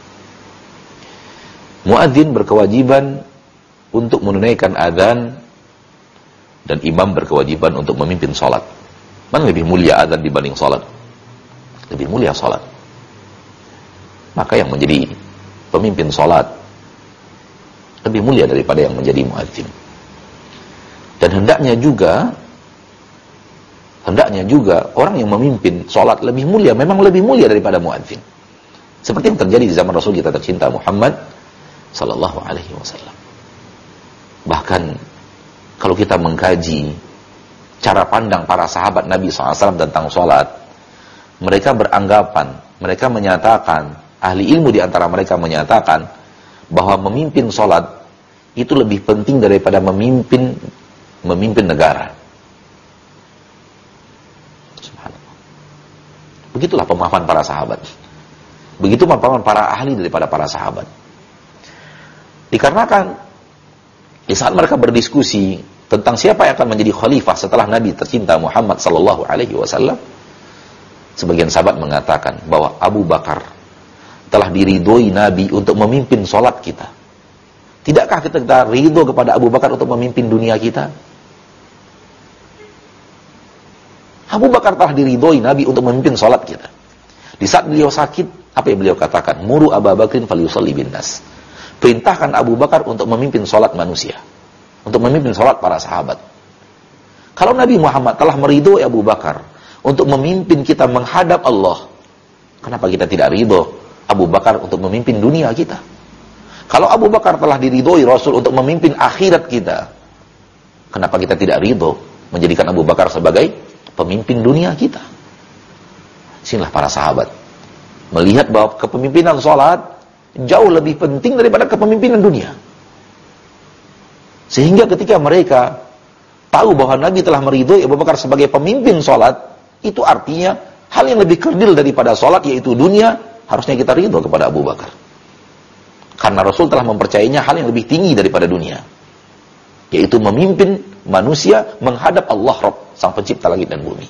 Muadzin berkewajiban untuk menunaikan azan dan imam berkewajiban untuk memimpin salat. Mana lebih mulia azan dibanding salat? Lebih mulia salat. Maka yang menjadi pemimpin salat lebih mulia daripada yang menjadi muadzin. Dan hendaknya juga orang yang memimpin salat lebih mulia, memang lebih mulia daripada muadzin. Seperti yang terjadi di zaman Rasul kita tercinta Muhammad sallallahu alaihi wasallam. Bahkan kalau kita mengkaji cara pandang para sahabat Nabi SAW tentang salat, mereka beranggapan, mereka menyatakan, ahli ilmu di antara mereka menyatakan bahwa memimpin salat itu lebih penting daripada memimpin negara. Subhanallah. Begitulah pemahaman para sahabat. Begitu pemahaman para ahli daripada para sahabat. Dikarenakan di saat mereka berdiskusi tentang siapa yang akan menjadi khalifah setelah Nabi tercinta Muhammad sallallahu alaihi wasallam, sebagian sahabat mengatakan bahwa Abu Bakar telah diridhoi Nabi untuk memimpin salat kita. Tidakkah kita ridho kepada Abu Bakar untuk memimpin dunia kita? Abu Bakar telah diridhoi Nabi untuk memimpin salat kita. Di saat beliau sakit, apa yang beliau katakan? Muru Abu Bakrin falyusalli bin nas. Perintahkan Abu Bakar untuk memimpin salat manusia, untuk memimpin salat para sahabat. Kalau Nabi Muhammad telah meridhoi Abu Bakar untuk memimpin kita menghadap Allah, kenapa kita tidak ridho Abu Bakar untuk memimpin dunia kita? Kalau Abu Bakar telah diridhoi Rasul untuk memimpin akhirat kita, kenapa kita tidak ridho menjadikan Abu Bakar sebagai pemimpin dunia kita? Sinilah para sahabat melihat bahwa kepemimpinan salat jauh lebih penting daripada kepemimpinan dunia. Sehingga ketika mereka tahu bahwa Nabi telah meridhoi Abu Bakar sebagai pemimpin salat, itu artinya hal yang lebih kerdil daripada salat, yaitu dunia, harusnya kita ridho kepada Abu Bakar. Karena Rasul telah mempercayainya hal yang lebih tinggi daripada dunia, yaitu memimpin manusia menghadap Allah Rabb, Sang Pencipta langit dan bumi.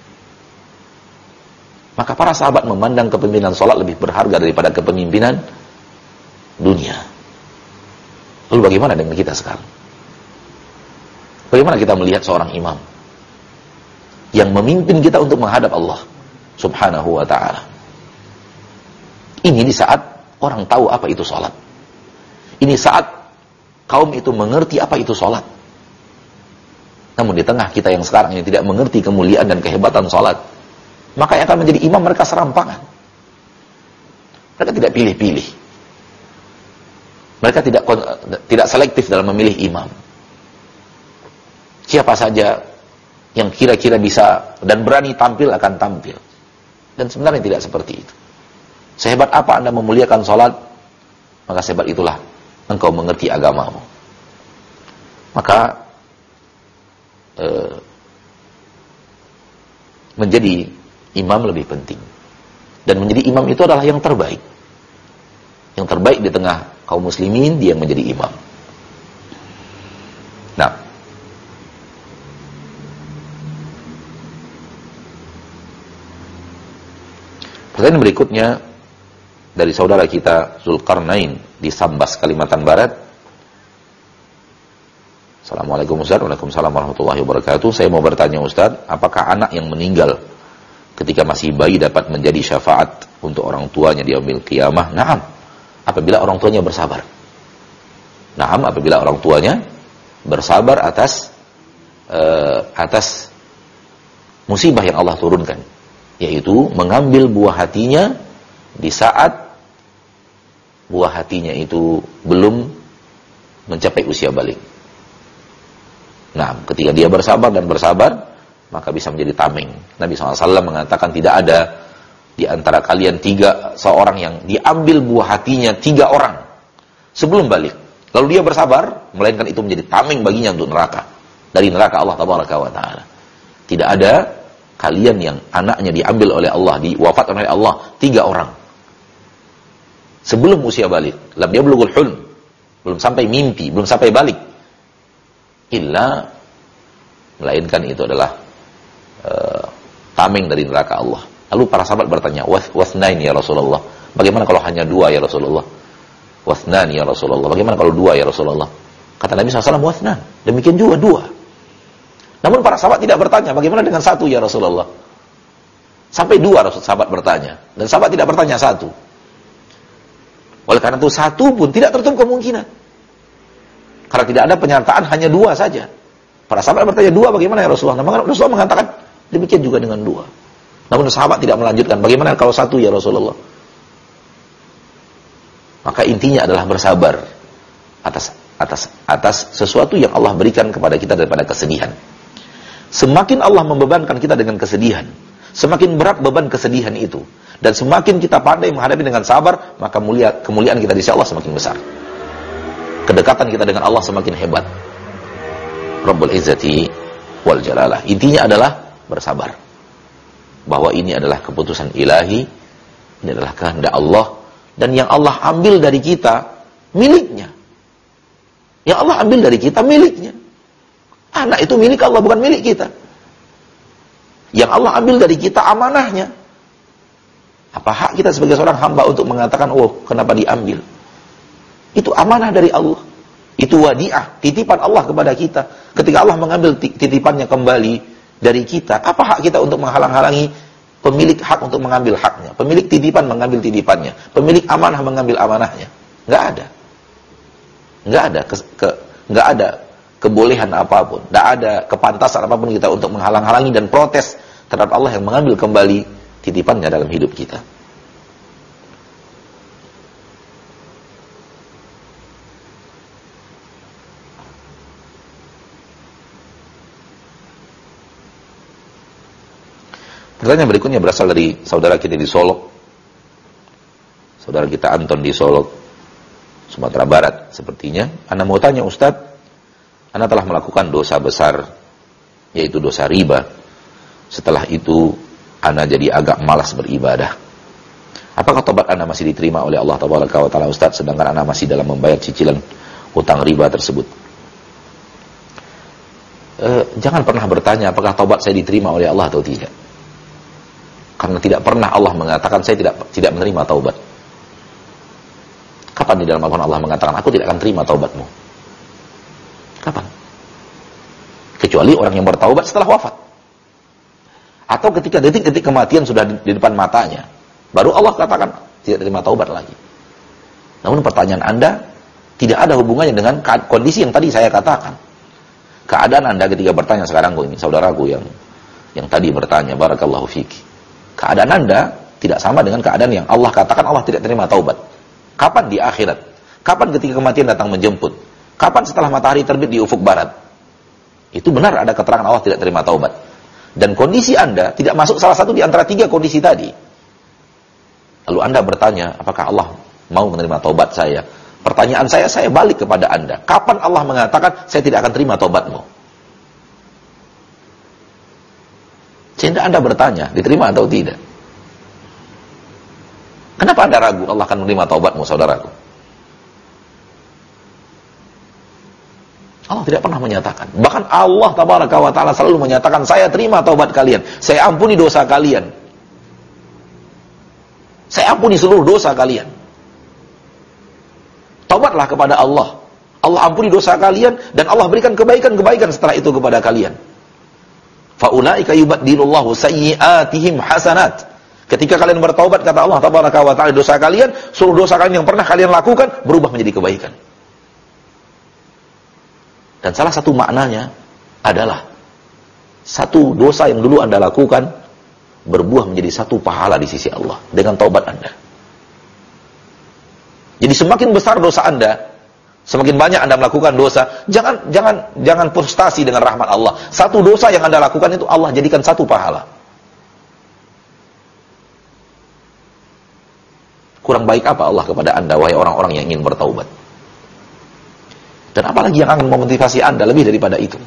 Maka para sahabat memandang kepemimpinan salat lebih berharga daripada kepemimpinan dunia. Lalu bagaimana dengan kita sekarang? Bagaimana kita melihat seorang imam yang memimpin kita untuk menghadap Allah Subhanahu wa ta'ala? Ini di saat orang tahu apa itu salat. Ini saat kaum itu mengerti apa itu salat. Namun di tengah kita yang sekarang ini tidak mengerti kemuliaan dan kehebatan salat, maka yang akan menjadi imam mereka serampangan. Mereka tidak pilih-pilih. Mereka tidak selektif dalam memilih imam. Siapa saja yang kira-kira bisa dan berani tampil akan tampil. Dan sebenarnya tidak seperti itu. Sehebat apa Anda memuliakan salat, maka sehebat itulah engkau mengerti agamamu. Maka menjadi imam lebih penting. Dan menjadi imam itu adalah yang terbaik. Yang terbaik di tengah kaum muslimin, dia yang menjadi imam. Nah, pertanyaan berikutnya dari saudara kita Zulkarnain di Sambas, Kalimantan Barat. Assalamualaikum Ustaz. Waalaikumsalam warahmatullahi wabarakatuh. Saya mau bertanya Ustaz, apakah anak yang meninggal ketika masih bayi dapat menjadi syafaat untuk orang tuanya di yaumil qiyamah? Naam, apabila orang tuanya bersabar. Naam, apabila orang tuanya bersabar atas musibah yang Allah turunkan, yaitu mengambil buah hatinya di saat buah hatinya itu belum mencapai usia balik. Nah, ketika dia bersabar, maka bisa menjadi tameng. Nabi SAW mengatakan tidak ada di antara kalian seorang yang diambil buah hatinya 3 orang sebelum balik, lalu dia bersabar, melainkan itu menjadi tameng baginya untuk neraka, dari neraka Allah Tabaraka wa Ta'ala. Tidak ada kalian yang anaknya diambil oleh Allah, diwafatkan oleh Allah 3 orang sebelum usia balik, lam yablughul hulm, belum sampai mimpi, belum sampai balik. Melainkan itu adalah tameng dari neraka Allah. Lalu para sahabat bertanya, wasnain ya Rasulullah, bagaimana kalau hanya 2 ya Rasulullah? Wasnan ya Rasulullah, bagaimana kalau 2 ya Rasulullah? Kata Nabi SAW, wasnan, demikian juga 2. Namun para sahabat tidak bertanya, bagaimana dengan 1 ya Rasulullah? Sampai 2 sahabat bertanya, dan sahabat tidak bertanya 1. Oleh karena itu 1 pun tidak tertutup kemungkinan. Karena tidak ada penyertaan, hanya 2 saja. Para sahabat bertanya, 2 bagaimana ya Rasulullah? Namun Rasulullah mengatakan, demikian juga dengan 2. Namun sahabat tidak melanjutkan, bagaimana kalau 1 ya Rasulullah? Maka intinya adalah bersabar atas sesuatu yang Allah berikan kepada kita daripada kesedihan. Semakin Allah membebankan kita dengan kesedihan, semakin berat beban kesedihan itu, dan semakin kita pandai menghadapi dengan sabar, maka kemuliaan kita di sisi Allah semakin besar. Kedekatan kita dengan Allah semakin hebat. Rabbul Izzati wal Jalalah. Intinya adalah bersabar. Bahwa ini adalah keputusan ilahi, ini adalah kehendak Allah, dan yang Allah ambil dari kita miliknya. Yang Allah ambil dari kita miliknya. Anak itu milik Allah, bukan milik kita. Yang Allah ambil dari kita amanahnya. Apa hak kita sebagai seorang hamba untuk mengatakan, oh kenapa diambil? Itu amanah dari Allah. Itu wadi'ah, titipan Allah kepada kita. Ketika Allah mengambil titipannya kembali dari kita, apa hak kita untuk menghalang-halangi pemilik hak untuk mengambil haknya? Pemilik titipan mengambil titipannya. Pemilik amanah mengambil amanahnya. Nggak ada. Nggak ada kebolehan apapun. Nggak ada kepantasan apapun kita untuk menghalang-halangi dan protes terhadap Allah yang mengambil kembali titipannya dalam hidup kita. Pertanyaan berikutnya berasal dari saudara kita di Solok. Saudara kita Anton di Solok, Sumatera Barat. Sepertinya, Anda mau tanya, Ustadz, Anda telah melakukan dosa besar, yaitu dosa riba. Setelah itu, Anda jadi agak malas beribadah. Apakah tobat Anda masih diterima oleh Allah Ta'ala, Ustadz, sedangkan Anda masih dalam membayar cicilan hutang riba tersebut? Jangan pernah bertanya apakah tobat saya diterima oleh Allah atau tidak. Karena tidak pernah Allah mengatakan saya tidak menerima taubat. Kapan di dalam Al-Quran Allah mengatakan aku tidak akan terima taubatmu? Kapan? Kecuali orang yang bertaubat setelah wafat. Atau ketika detik-detik kematian sudah di depan matanya, baru Allah katakan tidak terima taubat lagi. Namun pertanyaan Anda tidak ada hubungannya dengan kondisi yang tadi saya katakan. Keadaan Anda ketika bertanya sekarang, ini saudaraku yang tadi bertanya, barakallahu fiki. Keadaan Anda tidak sama dengan keadaan yang Allah katakan Allah tidak terima taubat. Kapan di akhirat? Kapan ketika kematian datang menjemput? Kapan setelah matahari terbit di ufuk barat? Itu benar ada keterangan Allah tidak terima taubat. Dan kondisi Anda tidak masuk salah satu di antara 3 kondisi tadi. Lalu Anda bertanya, apakah Allah mau menerima taubat saya? Pertanyaan saya balik kepada Anda. Kapan Allah mengatakan saya tidak akan terima taubatmu? Sehingga Anda bertanya, diterima atau tidak? Kenapa Anda ragu Allah akan menerima taubatmu, saudaraku? Allah tidak pernah menyatakan. Bahkan Allah Tabaraka wa Ta'ala selalu menyatakan, saya terima taubat kalian. Saya ampuni dosa kalian. Saya ampuni seluruh dosa kalian. Taubatlah kepada Allah. Allah ampuni dosa kalian, dan Allah berikan kebaikan-kebaikan setelah itu kepada kalian. Faulaika yubaddilullahu sayyi'atihim hasanat. Ketika kalian bertaubat, kata Allah Tabaraka wa Ta'ala, dosa kalian, seluruh dosa kalian yang pernah kalian lakukan berubah menjadi kebaikan. Dan salah satu maknanya adalah satu dosa yang dulu Anda lakukan berbuah menjadi satu pahala di sisi Allah dengan taubat Anda. Jadi semakin besar dosa Anda, semakin banyak Anda melakukan dosa, jangan frustasi dengan rahmat Allah. Satu dosa yang Anda lakukan itu Allah jadikan satu pahala. Kurang baik apa Allah kepada Anda, wahai orang-orang yang ingin bertaubat? Dan apalagi yang akan memotivasi Anda lebih daripada itu?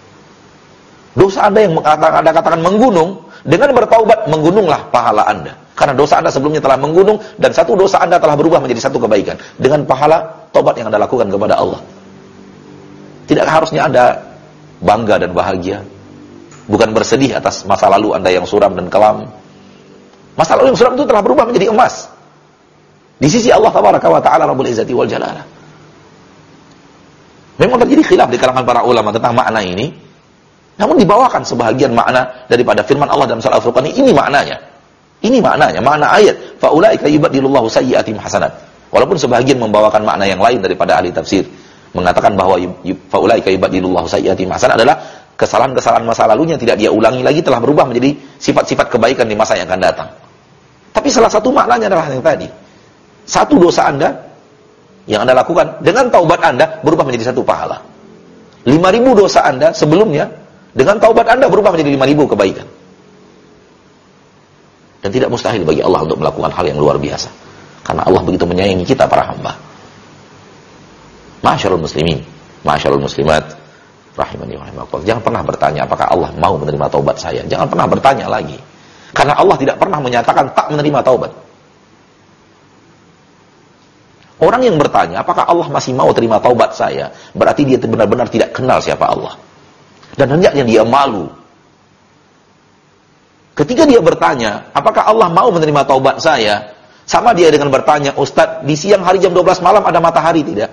Dosa Anda yang Anda katakan menggunung, dengan bertaubat menggununglah pahala Anda. Karena dosa Anda sebelumnya telah menggunung, dan satu dosa Anda telah berubah menjadi satu kebaikan. Dengan pahala tobat yang Anda lakukan kepada Allah. Tidakkah harusnya Anda bangga dan bahagia? Bukan bersedih atas masa lalu Anda yang suram dan kelam. Masa lalu yang suram itu telah berubah menjadi emas. Di sisi Allah Tabaraka wa Ta'ala Rabbul Izzati wal Jalalah. Memang terjadi khilaf di kalangan para ulama tentang makna ini. Namun dibawakan sebahagian makna daripada firman Allah dalam surah Al-Furqan ini maknanya. Ini maknanya, makna ayat. Faulaika yubaddilullahu sayyi'atihim hasanat. Walaupun sebahagian membawakan makna yang lain daripada ahli tafsir, mengatakan bahwa faulaika yubaddilullahu sayyi'atihim hasanat adalah kesalahan-kesalahan masa lalunya tidak dia ulangi lagi, telah berubah menjadi sifat-sifat kebaikan di masa yang akan datang. Tapi salah satu maknanya adalah yang tadi. Satu dosa Anda yang Anda lakukan dengan taubat Anda berubah menjadi satu pahala. 5.000 dosa Anda sebelumnya dengan taubat Anda berubah menjadi 5.000 kebaikan. Dan tidak mustahil bagi Allah untuk melakukan hal yang luar biasa. Karena Allah begitu menyayangi kita para hamba. Ma'asyarul muslimin, ma'asyarul muslimat, rahimani wa rahimakumullah. Jangan pernah bertanya apakah Allah mau menerima taubat saya. Jangan pernah bertanya lagi. Karena Allah tidak pernah menyatakan tak menerima taubat. Orang yang bertanya apakah Allah masih mau terima taubat saya, berarti dia benar-benar tidak kenal siapa Allah. Dan hendaknya dia malu. Ketika dia bertanya, apakah Allah mau menerima taubat saya? Sama dia dengan bertanya, Ustadz, di siang hari jam 12 malam ada matahari tidak?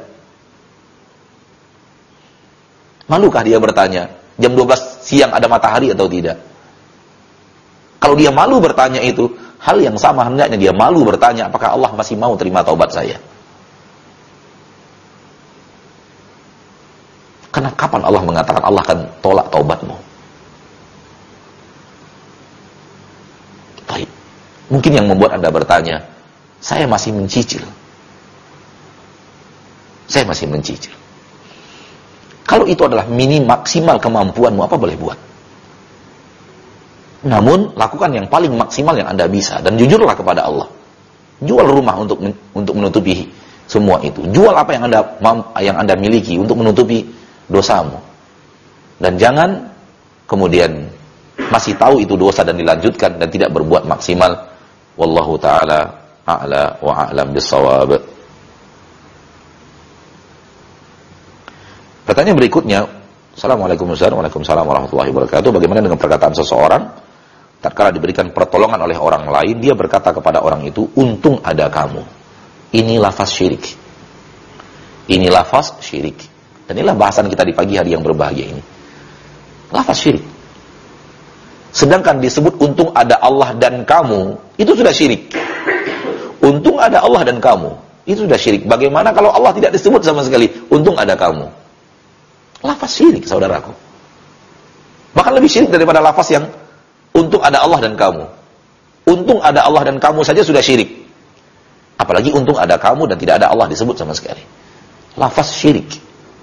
Malukah dia bertanya, jam 12 siang ada matahari atau tidak? Kalau dia malu bertanya itu, hal yang sama hendaknya dia malu bertanya, apakah Allah masih mau terima taubat saya? Karena kapan Allah mengatakan Allah akan tolak taubatmu? Baik. Mungkin yang membuat Anda bertanya, saya masih mencicil. Saya masih mencicil. Kalau itu adalah maksimal kemampuanmu, apa boleh buat? Namun, lakukan yang paling maksimal yang Anda bisa. Dan jujurlah kepada Allah. Jual rumah untuk menutupi semua itu. Jual apa yang Anda miliki untuk menutupi dosamu. Dan jangan kemudian masih tahu itu dosa dan dilanjutkan dan tidak berbuat maksimal. Wallahu ta'ala a'la wa a'lam bis-shawab. Pertanyaan berikutnya, Assalamualaikum warahmatullahi wabarakatuh. Bagaimana dengan perkataan seseorang tatkala diberikan pertolongan oleh orang lain, dia berkata kepada orang itu, untung ada kamu. Ini lafaz syirik. Ini lafaz syirik. Dan inilah bahasan kita di pagi hari yang berbahagia ini. Lafaz syirik. Sedangkan disebut untung ada Allah dan kamu, itu sudah syirik. Untung ada Allah dan kamu, itu sudah syirik. Bagaimana kalau Allah tidak disebut sama sekali? Untung ada kamu. Lafaz syirik, saudaraku. Bahkan lebih syirik daripada lafaz yang untung ada Allah dan kamu. Untung ada Allah dan kamu saja sudah syirik. Apalagi untung ada kamu dan tidak ada Allah disebut sama sekali. Lafaz syirik.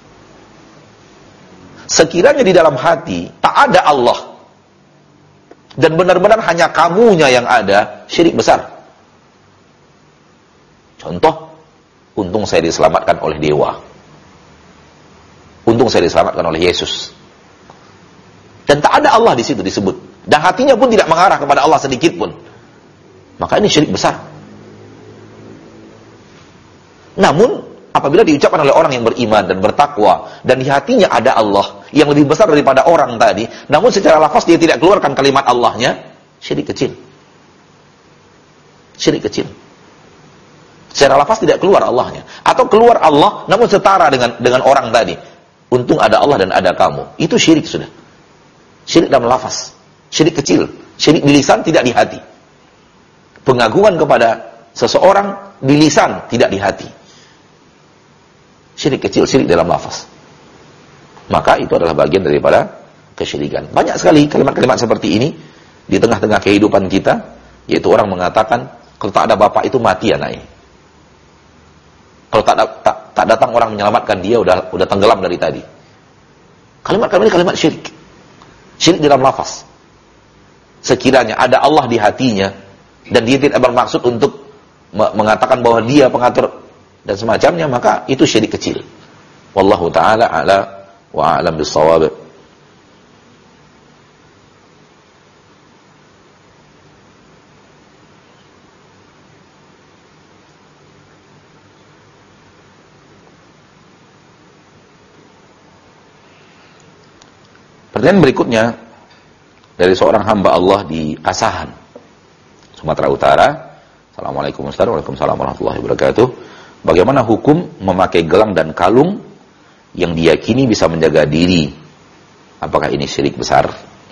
Sekiranya di dalam hati tak ada Allah dan benar-benar hanya kamunya yang ada, syirik besar. Contoh, untung saya diselamatkan oleh dewa. Untung saya diselamatkan oleh Yesus. Dan tak ada Allah di situ disebut. Dan hatinya pun tidak mengarah kepada Allah sedikit pun. Maka ini syirik besar. Namun, apabila diucapkan oleh orang yang beriman dan bertakwa, dan di hatinya ada Allah yang lebih besar daripada orang tadi, namun secara lafaz dia tidak keluarkan kalimat Allahnya, syirik kecil. Syirik kecil. Secara lafaz tidak keluar Allahnya. Atau keluar Allah, namun setara dengan orang tadi. Untung ada Allah dan ada kamu. Itu syirik sudah. Syirik dalam lafaz. Syirik kecil. Syirik di lisan, tidak di hati. Pengagungan kepada seseorang di lisan, tidak di hati. Syirik kecil, syirik dalam lafaz. Maka itu adalah bagian daripada kesyirikan. Banyak sekali kalimat-kalimat seperti ini di tengah-tengah kehidupan kita, yaitu orang mengatakan, kalau tak ada bapak itu mati anaknya. Kalau tak datang orang menyelamatkan dia, udah tenggelam dari tadi. Kalimat-kalimat ini kalimat syirik. Syirik dalam lafaz. Sekiranya ada Allah di hatinya, dan dia tidak bermaksud untuk mengatakan bahwa dia pengatur dan semacamnya, maka itu syirik kecil. Wallahu ta'ala a'la wa a'lam bis-shawab. Pertanyaan berikutnya dari seorang hamba Allah di Asahan, Sumatera Utara. Assalamualaikum Ustaz. Waalaikumsalam warahmatullahi wabarakatuh. Bagaimana hukum memakai gelang dan kalung yang diyakini bisa menjaga diri? Apakah ini syirik besar?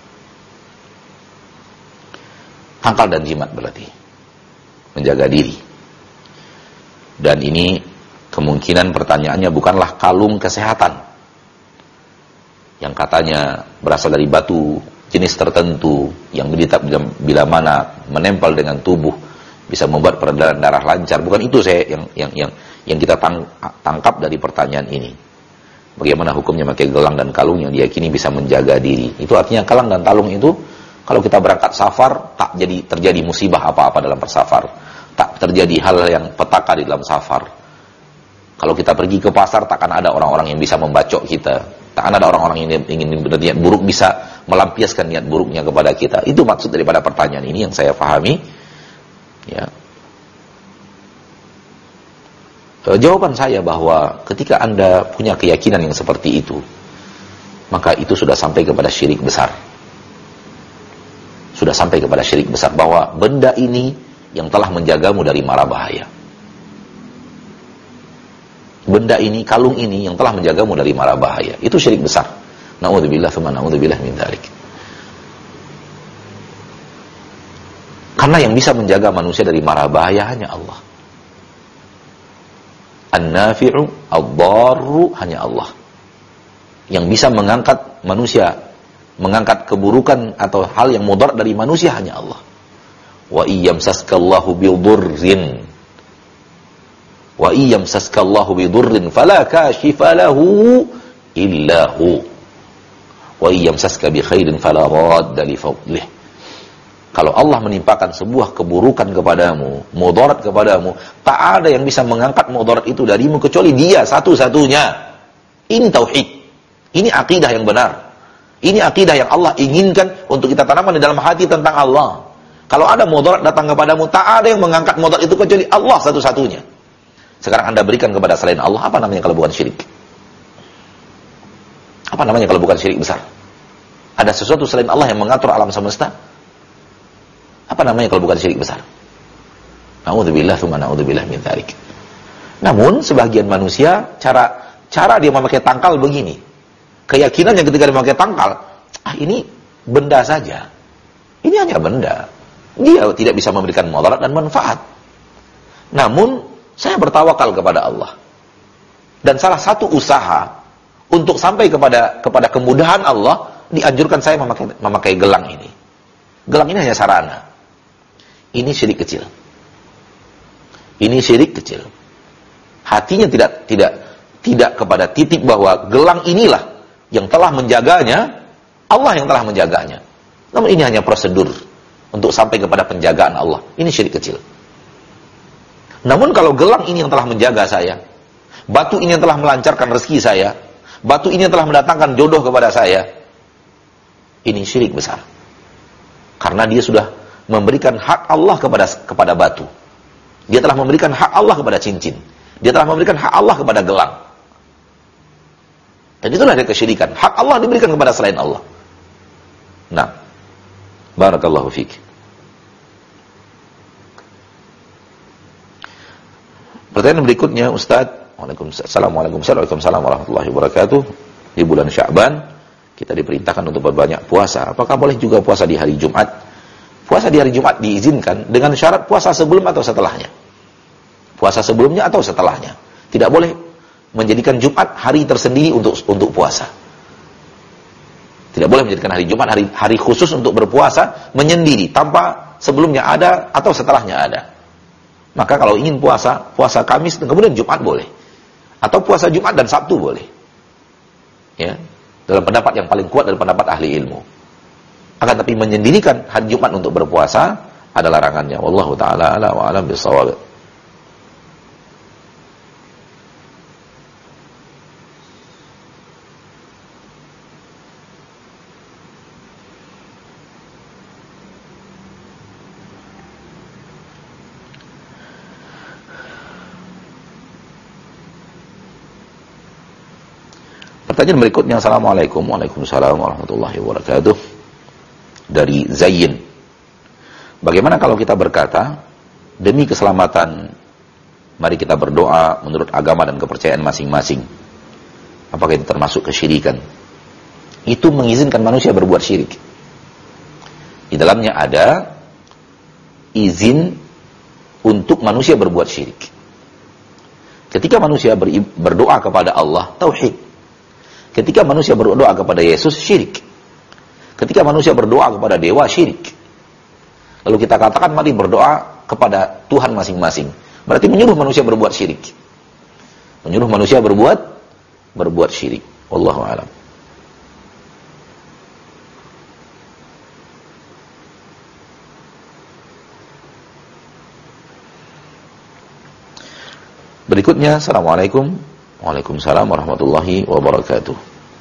Tangkal dan jimat berarti menjaga diri. Dan ini kemungkinan pertanyaannya bukanlah kalung kesehatan yang katanya berasal dari batu jenis tertentu yang bila mana menempel dengan tubuh bisa membuat peredaran darah lancar. Bukan itu yang kita tangkap dari pertanyaan ini. Bagaimana hukumnya memakai gelang dan kalung yang diyakini bisa menjaga diri? Itu artinya gelang dan kalung itu kalau kita berangkat safar tak terjadi musibah apa-apa dalam bersafar, tak terjadi hal yang petaka di dalam safar. Kalau kita pergi ke pasar takkan ada orang-orang yang bisa membacok kita, takkan ada orang-orang yang ingin berniat buruk bisa melampiaskan niat buruknya kepada kita. Itu maksud daripada pertanyaan ini yang saya pahami. Ya. Jawaban saya bahwa ketika Anda punya keyakinan yang seperti itu, maka itu sudah sampai kepada syirik besar. Sudah sampai kepada syirik besar, bahwa benda ini yang telah menjagamu dari mara bahaya. Benda ini, kalung ini yang telah menjagamu dari mara bahaya. Itu syirik besar. Na'udzubillah tsumma na'udzubillah min dzalik. Karena yang bisa menjaga manusia dari mara bahaya hanya Allah. An-nafi'u ad-darru hanya Allah. Yang bisa mengangkat manusia, mengangkat keburukan atau hal yang mudarat dari manusia hanya Allah. Wa iyyamsaskallahu bidurrin fala kashifa lahu illa hu wa iyyamsaska bi khairin fala radda li fadlih. Kalau Allah menimpakan sebuah keburukan kepadamu, mudarat kepadamu, tak ada yang bisa mengangkat mudarat itu darimu kecuali Dia satu-satunya. Ini tauhid. Ini akidah yang benar. Ini akidah yang Allah inginkan untuk kita tanamkan di dalam hati tentang Allah. Kalau ada mudarat datang kepadamu, tak ada yang mengangkat mudarat itu kecuali Allah satu-satunya. Sekarang Anda berikan kepada selain Allah, apa namanya kalau bukan syirik? Apa namanya kalau bukan syirik besar? Ada sesuatu selain Allah yang mengatur alam semesta? Apa namanya kalau bukan syirik besar? Na'udzubillah tsumma na'udzubillah min dzalik. Namun sebagian manusia cara dia memakai tangkal begini. Keyakinannya ketika dia memakai tangkal, ini benda saja. Ini hanya benda. Dia tidak bisa memberikan mudarat dan manfaat. Namun saya bertawakal kepada Allah. Dan salah satu usaha untuk sampai kepada kemudahan Allah, dianjurkan saya memakai gelang ini. Gelang ini hanya sarana. Ini syirik kecil. Ini syirik kecil. Hatinya tidak kepada titik bahwa gelang inilah yang telah menjaganya, Allah yang telah menjaganya. Namun ini hanya prosedur untuk sampai kepada penjagaan Allah. Ini syirik kecil. Namun kalau gelang ini yang telah menjaga saya, batu ini yang telah melancarkan rezeki saya, batu ini yang telah mendatangkan jodoh kepada saya, ini syirik besar. Karena dia sudah memberikan hak Allah kepada batu. Dia telah memberikan hak Allah kepada cincin. Dia telah memberikan hak Allah kepada gelang. Dan itulah dari kesyirikan. Hak Allah diberikan kepada selain Allah. Nah, barakallahu fiik. Pertanyaan berikutnya, Ustaz. Waalaikumsalam warahmatullahi wabarakatuh. Di bulan Sya'ban kita diperintahkan untuk berbanyak puasa. Apakah boleh juga puasa di hari Jumat? Puasa di hari Jumat diizinkan dengan syarat puasa sebelum atau setelahnya. Puasa sebelumnya atau setelahnya. Tidak boleh menjadikan Jumat hari tersendiri untuk puasa. Tidak boleh menjadikan hari Jumat hari khusus untuk berpuasa menyendiri tanpa sebelumnya ada atau setelahnya ada. Maka kalau ingin puasa Kamis dan kemudian Jumat boleh. Atau puasa Jumat dan Sabtu boleh. Ya, dalam pendapat yang paling kuat dari pendapat ahli ilmu. Akan tapi menyendirikan hari Jumat untuk berpuasa ada larangannya. Wallahu taala a'lam wa a'lam bissawab. Pertanyaan berikutnya, Assalamualaikum. Waalaikumsalam warahmatullahi wabarakatuh. Dari Zain. Bagaimana kalau kita berkata, demi keselamatan, mari kita berdoa menurut agama dan kepercayaan masing-masing. Apakah itu termasuk kesyirikan? Itu mengizinkan manusia berbuat syirik. Di dalamnya ada izin untuk manusia berbuat syirik. Ketika manusia berdoa kepada Allah, tauhid. Ketika manusia berdoa kepada Yesus, syirik. Ketika manusia berdoa kepada dewa, syirik. Lalu kita katakan mari berdoa kepada Tuhan masing-masing. Berarti menyuruh manusia berbuat syirik. Menyuruh manusia berbuat syirik. Wallahu a'lam. Berikutnya, Assalamualaikum. Waalaikumsalam warahmatullahi wabarakatuh.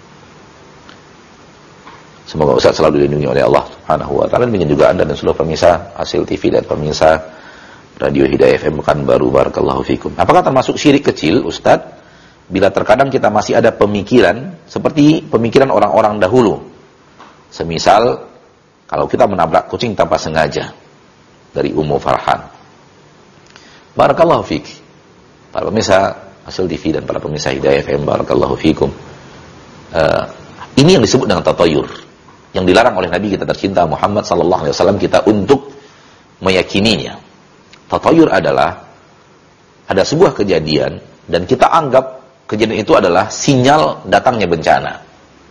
Semoga Ustaz selalu dilindungi oleh Allah Subhanahu wa taala. Demikian juga Anda dan seluruh pemirsa Hasil TV dan pemirsa Radio Hidayah FM Pekanbaru. Barakallahu fikum. Apakah termasuk syirik kecil, Ustaz, bila terkadang kita masih ada pemikiran seperti pemikiran orang-orang dahulu? Semisal kalau kita menabrak kucing tanpa sengaja. Dari Ummu Farhan. Barakallahu fik. Para pemirsa Hasil TV dan para pemirsa Hidayah FM, barakallahu fikum. Ini yang disebut dengan tatayur, yang dilarang oleh Nabi kita tercinta Muhammad sallallahu alaihi wasallam kita untuk meyakininya. Tatayur adalah ada sebuah kejadian dan kita anggap kejadian itu adalah sinyal datangnya bencana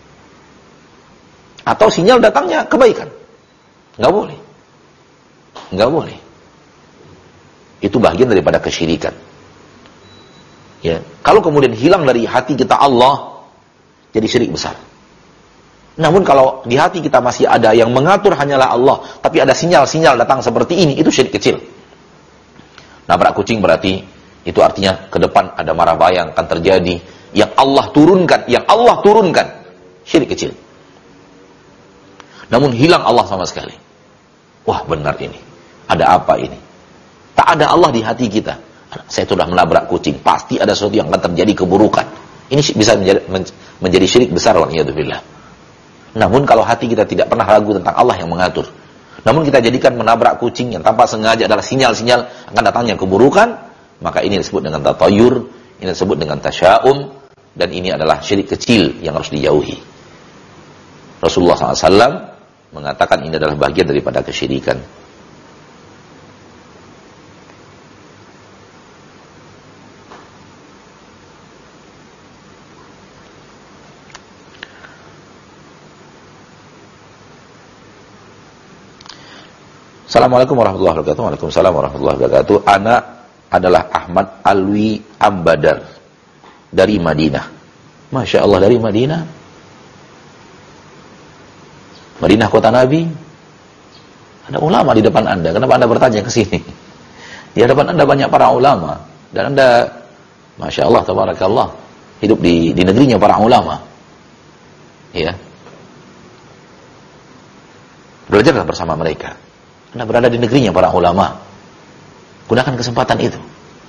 atau sinyal datangnya kebaikan. Enggak boleh. Enggak boleh. Itu bagian daripada kesyirikan. Ya, kalau kemudian hilang dari hati kita Allah, jadi syirik besar. Namun kalau di hati kita masih ada yang mengatur hanyalah Allah, tapi ada sinyal-sinyal datang seperti ini, itu syirik kecil. Nabrak kucing berarti itu artinya ke depan ada mara bahaya yang akan terjadi, yang Allah turunkan, syirik kecil. Namun hilang Allah sama sekali. Wah, benar ini. Ada apa ini? Tak ada Allah di hati kita. Saya sudah menabrak kucing, pasti ada sesuatu yang akan terjadi keburukan. Ini bisa menjadi syirik besar, waliyadzubillah. Namun kalau hati kita tidak pernah ragu tentang Allah yang mengatur, namun kita jadikan menabrak kucing yang tanpa sengaja adalah sinyal-sinyal akan datangnya keburukan, maka ini disebut dengan tatayur, ini disebut dengan tasya'um, dan ini adalah syirik kecil yang harus dijauhi. Rasulullah SAW mengatakan ini adalah bagian daripada kesyirikan. Assalamualaikum warahmatullahi wabarakatuh. Waalaikumsalam warahmatullahi wabarakatuh. Anak adalah Ahmad Alwi Ambadar dari Madinah. Masya Allah, dari Madinah. Madinah kota Nabi. Ada ulama di depan Anda. Kenapa Anda bertanya ke sini? Di hadapan Anda banyak para ulama. Dan Anda, Masya Allah, tabarakallah, hidup di negerinya para ulama. Ya. Belajarlah bersama mereka. Anda berada di negerinya para ulama. Gunakan kesempatan itu.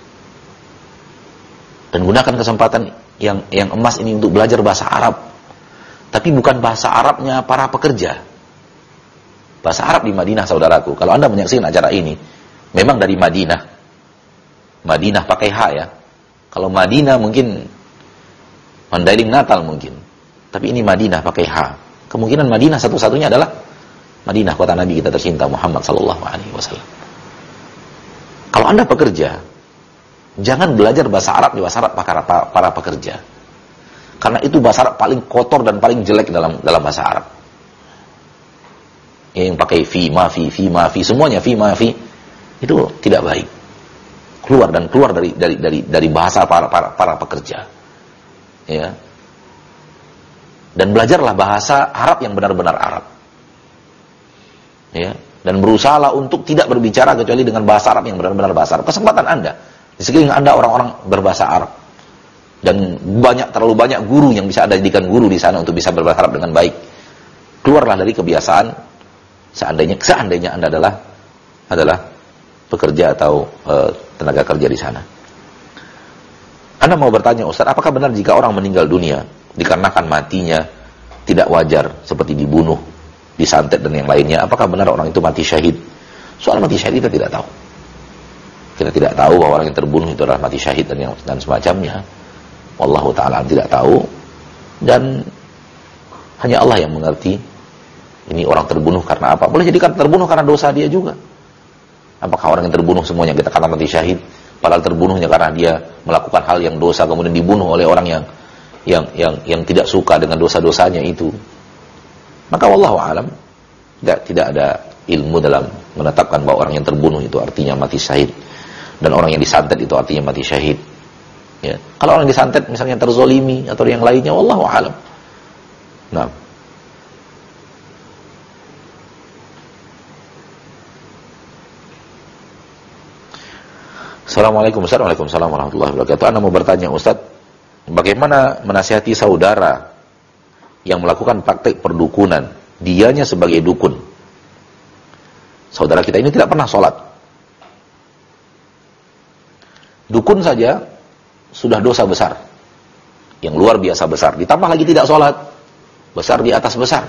Dan gunakan kesempatan yang emas ini untuk belajar bahasa Arab. Tapi bukan bahasa Arabnya para pekerja. Bahasa Arab di Madinah, saudaraku. Kalau Anda menyaksikan acara ini, memang dari Madinah. Madinah pakai H ya. Kalau Madinah mungkin Mandailing Natal mungkin. Tapi ini Madinah pakai H. Kemungkinan Madinah satu-satunya adalah Madinah kota Nabi kita tercinta Muhammad sallallahu alaihi wasallam. Kalau Anda pekerja, jangan belajar bahasa Arab di bahasa Arab para pekerja. Karena itu bahasa Arab paling kotor dan paling jelek dalam bahasa Arab. Yang pakai fi, ma fi, semuanya fi, ma fi, itu tidak baik. Keluar dari bahasa para pekerja. Ya. Dan belajarlah bahasa Arab yang benar-benar Arab. Ya, dan berusahalah untuk tidak berbicara kecuali dengan bahasa Arab yang benar-benar bahasa Arab. Kesempatan Anda, di sekeliling Anda orang-orang berbahasa Arab, dan terlalu banyak guru yang bisa Anda jadikan guru di sana untuk bisa berbahasa Arab dengan baik. Keluarlah dari kebiasaan seandainya Anda adalah pekerja atau tenaga kerja di sana. Anda mau bertanya, Ustaz, apakah benar jika orang meninggal dunia dikarenakan matinya tidak wajar, seperti dibunuh, disantet dan yang lainnya, apakah benar orang itu mati syahid? Soal mati syahid kita tidak tahu. Kita tidak tahu bahwa orang yang terbunuh itu adalah mati syahid dan semacamnya. Wallahu ta'ala tidak tahu, dan hanya Allah yang mengerti ini orang terbunuh karena apa. Boleh jadi kan terbunuh karena dosa dia juga. Apakah orang yang terbunuh semuanya kita katakan mati syahid, padahal terbunuhnya karena dia melakukan hal yang dosa kemudian dibunuh oleh orang yang tidak suka dengan dosa-dosanya itu? Maka wallahu alam tidak ada ilmu dalam menetapkan bahwa orang yang terbunuh itu artinya mati syahid dan orang yang disantet itu artinya mati syahid. Ya. Kalau orang yang disantet misalnya terzolimi atau yang lainnya, wallahu alam. Nah, Assalamualaikum Ustaz. Waalaikumsalam warahmatullahi wabarakatuh. Anda mau bertanya Ustaz, bagaimana menasihati saudara yang melakukan praktek perdukunan, dianya sebagai dukun. Saudara kita ini tidak pernah sholat. Dukun saja sudah dosa besar, yang luar biasa besar. Ditambah lagi tidak sholat, besar di atas besar.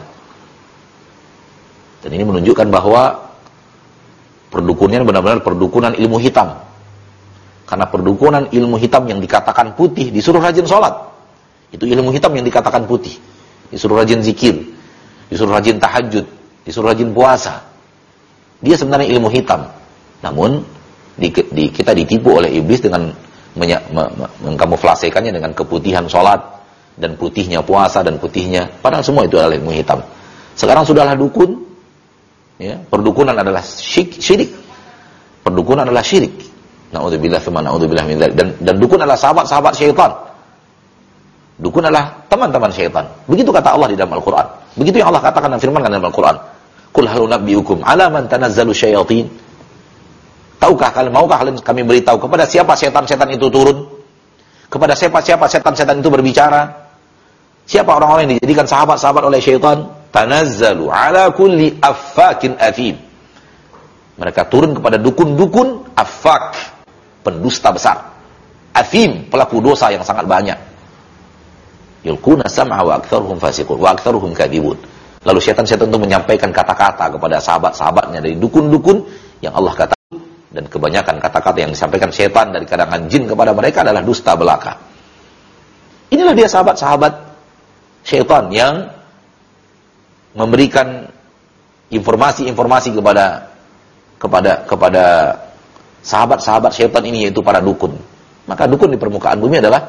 Dan ini menunjukkan bahwa perdukunannya benar-benar perdukunan ilmu hitam. Karena perdukunan ilmu hitam yang dikatakan putih disuruh rajin sholat. Itu ilmu hitam yang dikatakan putih. Disuruh rajin zikir, disuruh rajin tahajud, disuruh rajin puasa. Dia sebenarnya ilmu hitam. Namun kita ditipu oleh iblis dengan mengkamuflasekannya dengan keputihan sholat dan putihnya puasa dan putihnya. Padahal semua itu adalah ilmu hitam. Sekarang sudahlah dukun. Ya, perdukunan adalah syirik. Perdukunan adalah syirik. Na'udzubillah tsumma na'udzubillah min dzalik. Dan dukun adalah sahabat-sahabat syaitan. Dukun adalah teman-teman syaitan. Begitu kata Allah di dalam Al-Qur'an. Begitu yang Allah katakan dan firmankan dalam Al-Qur'an. Qul hal unabbiukum 'ala man tanazzalu syayatin. Maukah kami beritahu kepada siapa setan-setan itu turun? Kepada siapa setan-setan itu berbicara? Siapa orang-orang yang dijadikan sahabat-sahabat oleh syaitan? Tanazzalu 'ala kulli affakin athim. Mereka turun kepada dukun-dukun affak, pendusta besar, athim, pelaku dosa yang sangat banyak. Yulquna sam'a wa aktsaruhum fasiqun wa aktsaruhum kadzibun. Lalu setan-setan itu menyampaikan kata-kata kepada sahabat-sahabatnya dari dukun-dukun yang Allah katakan, dan kebanyakan kata-kata yang disampaikan setan dari kalangan jin kepada mereka adalah dusta belaka. Inilah dia sahabat-sahabat setan yang memberikan informasi-informasi kepada sahabat-sahabat syaitan ini, yaitu para dukun. Maka dukun di permukaan bumi adalah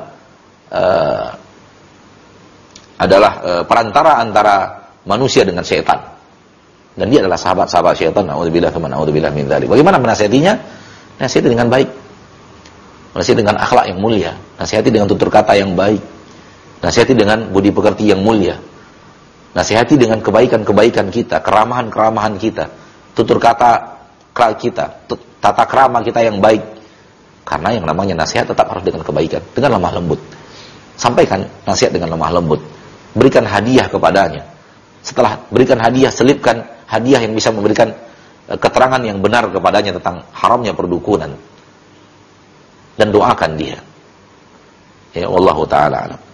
perantara antara manusia dengan syaitan. Dan dia adalah sahabat-sahabat syaitan. Na'udzubillah min dzalik. Bagaimana menasihatinya? Nasihati dengan baik. Nasihati dengan akhlak yang mulia. Nasihati dengan tutur kata yang baik. Nasihati dengan budi pekerti yang mulia. Nasihati dengan kebaikan-kebaikan kita, keramahan-keramahan kita, tutur kata kita, tata krama kita yang baik. Karena yang namanya nasihat tetap harus dengan kebaikan, dengan lemah lembut. Sampaikan nasihat dengan lemah lembut. Berikan hadiah kepadanya. Setelah berikan hadiah, selipkan hadiah yang bisa memberikan keterangan yang benar kepadanya tentang haramnya perdukunan. Dan doakan dia. Ya, wallahu ta'ala alam.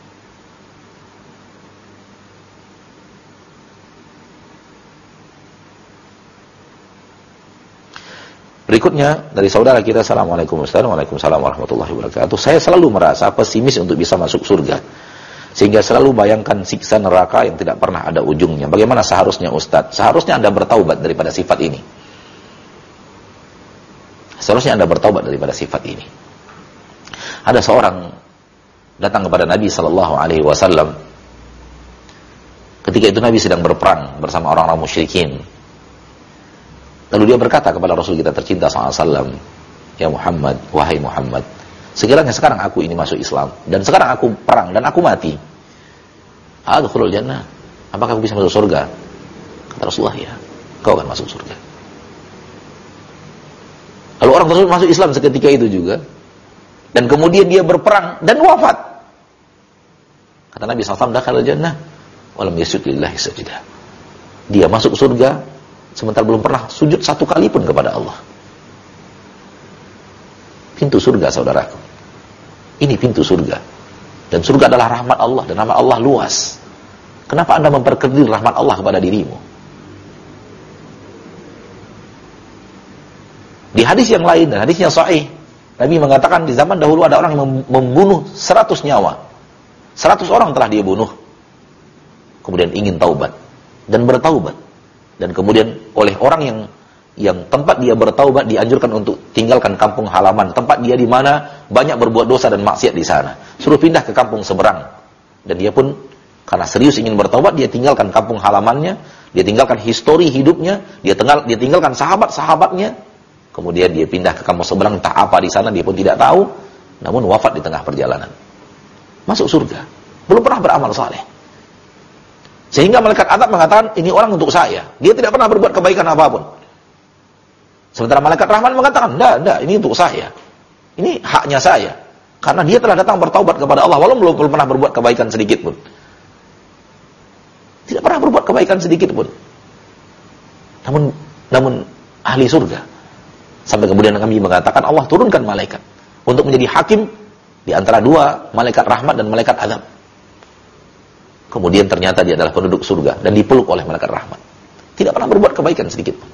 Berikutnya dari saudara kita, Assalamualaikum warahmatullahi wabarakatuh. Saya selalu merasa pesimis untuk bisa masuk surga, sehingga selalu bayangkan siksa neraka yang tidak pernah ada ujungnya. Bagaimana seharusnya Ustadz? Seharusnya Anda bertaubat daripada sifat ini. Seharusnya Anda bertaubat daripada sifat ini. Ada seorang datang kepada Nabi SAW. Ketika itu Nabi sedang berperang bersama orang-orang musyrikin. Lalu dia berkata kepada Rasul kita tercinta SAW, ya Muhammad, wahai Muhammad, sekiranya sekarang aku ini masuk Islam, dan sekarang aku perang, dan aku mati, adkhulul jannah, apakah aku bisa masuk surga? Kata Rasulullah, ya, kau akan masuk surga. Lalu orang tersebut masuk Islam seketika itu juga, dan kemudian dia berperang, dan wafat. Kata Nabi SAW, dakhalal jannah, walam yasjud lillahi sajdah. Dia masuk surga, sementara belum pernah sujud satu kali pun kepada Allah. Pintu surga, saudaraku. Ini pintu surga. Dan surga adalah rahmat Allah, dan rahmat Allah luas. Kenapa Anda memperkerdil rahmat Allah kepada dirimu? Di hadis yang lain, dan hadisnya sahih, Nabi mengatakan di zaman dahulu ada orang yang membunuh 100 nyawa. 100 orang telah dia bunuh. Kemudian ingin taubat dan bertaubat. Dan kemudian oleh orang yang tempat dia bertaubat dianjurkan untuk tinggalkan kampung halaman, tempat dia di mana banyak berbuat dosa dan maksiat di sana. Suruh pindah ke kampung seberang. Dan dia pun karena serius ingin bertaubat, dia tinggalkan kampung halamannya, dia tinggalkan histori hidupnya, dia tinggalkan sahabat-sahabatnya. Kemudian dia pindah ke kampung seberang, entah apa di sana dia pun tidak tahu, namun wafat di tengah perjalanan. Masuk surga. Belum pernah beramal saleh. Sehingga malaikat azab mengatakan, ini orang untuk saya. Dia tidak pernah berbuat kebaikan apapun. Sementara malaikat rahman mengatakan, enggak, ini untuk saya. Ini haknya saya. Karena dia telah datang bertaubat kepada Allah, walaupun belum pernah berbuat kebaikan sedikit pun. Tidak pernah berbuat kebaikan sedikit pun. Namun ahli surga. Sampai kemudian kami mengatakan, Allah turunkan malaikat untuk menjadi hakim di antara dua, malaikat rahmat dan malaikat azab. Kemudian ternyata dia adalah penduduk surga dan dipeluk oleh malaikat rahmat. Tidak pernah berbuat kebaikan sedikit pun.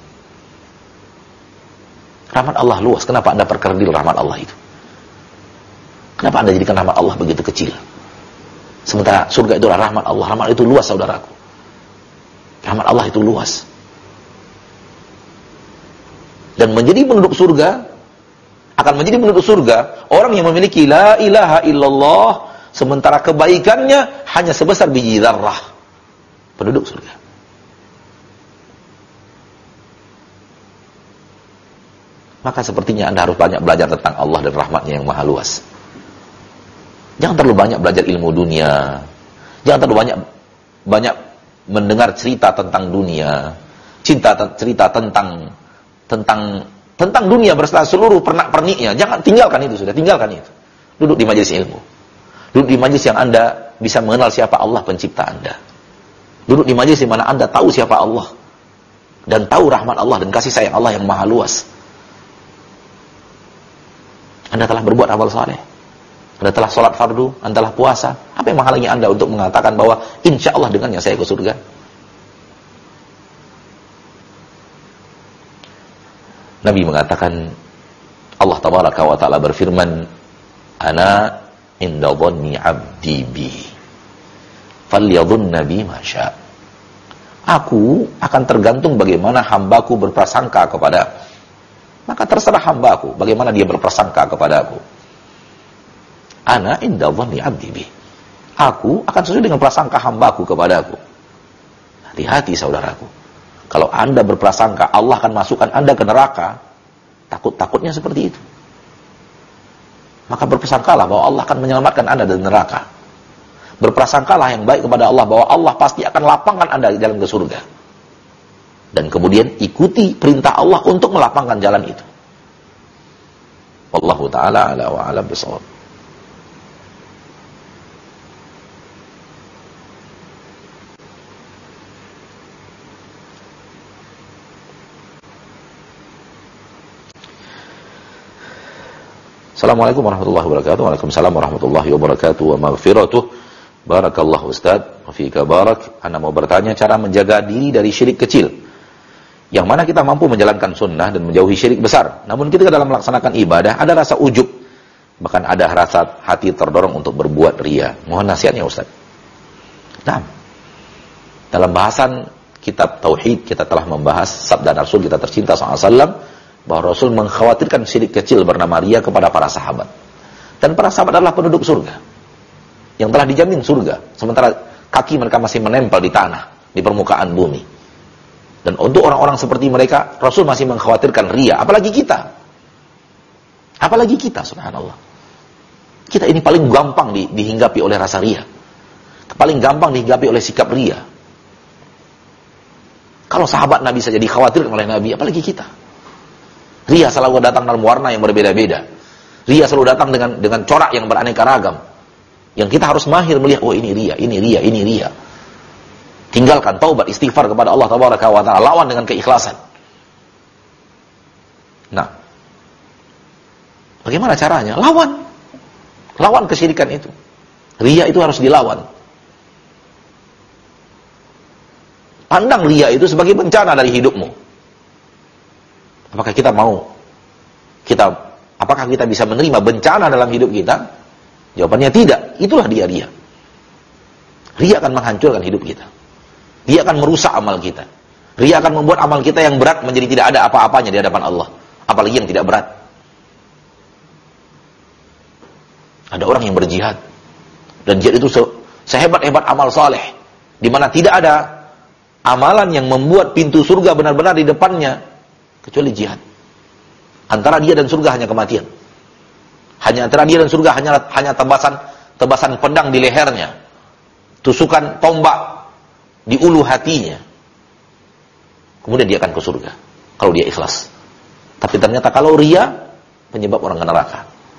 Rahmat Allah luas. Kenapa Anda perkerdil rahmat Allah itu? Kenapa Anda jadikan rahmat Allah begitu kecil? Sementara surga itu adalah rahmat Allah. Rahmat itu luas, saudaraku. Rahmat Allah itu luas. Dan menjadi penduduk surga, akan menjadi penduduk surga orang yang memiliki la ilaha illallah, sementara kebaikannya hanya sebesar biji zarrah. Penduduk surga. Maka sepertinya Anda harus banyak belajar tentang Allah dan rahmatnya yang maha luas. Jangan terlalu banyak belajar ilmu dunia. Jangan terlalu banyak mendengar cerita tentang dunia. Cerita tentang dunia beserta seluruh pernak-perniknya. Jangan, tinggalkan itu, sudah tinggalkan itu. Duduk di majelis ilmu. Duduk di majelis yang Anda bisa mengenal siapa Allah pencipta Anda. Duduk di majelis di mana Anda tahu siapa Allah dan tahu rahmat Allah dan kasih sayang Allah yang maha luas. Anda telah berbuat amal saleh. Anda telah sholat fardu, Anda telah puasa. Apa yang menghalangi Anda untuk mengatakan bahwa insya Allah dengannya saya ke surga? Nabi mengatakan, Allah tabaraka wa ta'ala berfirman, Ana inda dhanni abdi bi falyadhunna bi ma syaa. Aku akan tergantung bagaimana hambaku berprasangka kepada. Maka terserah hambaku bagaimana dia berprasangka kepadaku. Ana inda dhanni abdi bi. Aku akan sesuai dengan prasangka hambaku kepadaku. Hati-hati saudaraku. Kalau Anda berprasangka Allah akan masukkan Anda ke neraka, takut-takutnya seperti itu. Maka berprasangkalah bahwa Allah akan menyelamatkan Anda dari neraka. Berprasangkalah yang baik kepada Allah bahwa Allah pasti akan lapangkan Anda jalan ke surga. Dan kemudian ikuti perintah Allah untuk melapangkan jalan itu. Wallahu ta'ala ala wa ala bisawab. Assalamualaikum warahmatullahi wabarakatuh. Waalaikumsalam warahmatullahi wabarakatuh wa maghfiratuh. Barakallahu Ustaz, wa fika barak. Anda mau bertanya cara menjaga diri dari syirik kecil, yang mana kita mampu menjalankan sunnah dan menjauhi syirik besar. Namun ketika dalam melaksanakan ibadah ada rasa ujub, bahkan ada rasa hati terdorong untuk berbuat riya. Mohon nasihatnya Ustaz. Nah, dalam bahasan kitab Tauhid kita telah membahas sabda Rasul kita tercinta SAW, bahwa Rasul mengkhawatirkan syirik kecil bernama riya kepada para sahabat. Dan para sahabat adalah penduduk surga, yang telah dijamin surga, sementara kaki mereka masih menempel di tanah, di permukaan bumi. Dan untuk orang-orang seperti mereka, Rasul masih mengkhawatirkan riya. Apalagi kita. Apalagi kita, subhanallah. Kita ini paling gampang dihinggapi oleh rasa riya. Paling gampang dihinggapi oleh sikap riya. Kalau sahabat Nabi saja dikhawatirkan oleh Nabi, apalagi kita. Riya selalu datang dalam warna yang berbeda-beda. Riya selalu datang dengan corak yang beraneka ragam. Yang kita harus mahir melihat, oh ini riya, ini riya, ini riya. Tinggalkan, taubat, istighfar kepada Allah tabaraka wa ta'ala, lawan dengan keikhlasan. Nah, bagaimana caranya? Lawan kesyirikan itu. Riya itu harus dilawan. Pandang riya itu sebagai bencana dari hidupmu. Apakah kita apakah kita bisa menerima bencana dalam hidup kita? Jawabannya tidak. Itulah dia riya. Riya akan menghancurkan hidup kita. Riya akan merusak amal kita. Riya akan membuat amal kita yang berat menjadi tidak ada apa-apanya di hadapan Allah. Apalagi yang tidak berat. Ada orang yang berjihad. Dan jihad itu sehebat-hebat amal saleh, di mana tidak ada amalan yang membuat pintu surga benar-benar di depannya kecuali jihad. Antara dia dan surga hanya kematian. Antara dia dan surga hanya tebasan pedang di lehernya, tusukan tombak di ulu hatinya. Kemudian dia akan ke surga kalau dia ikhlas. Tapi ternyata kalau riya, penyebab orang ke neraka.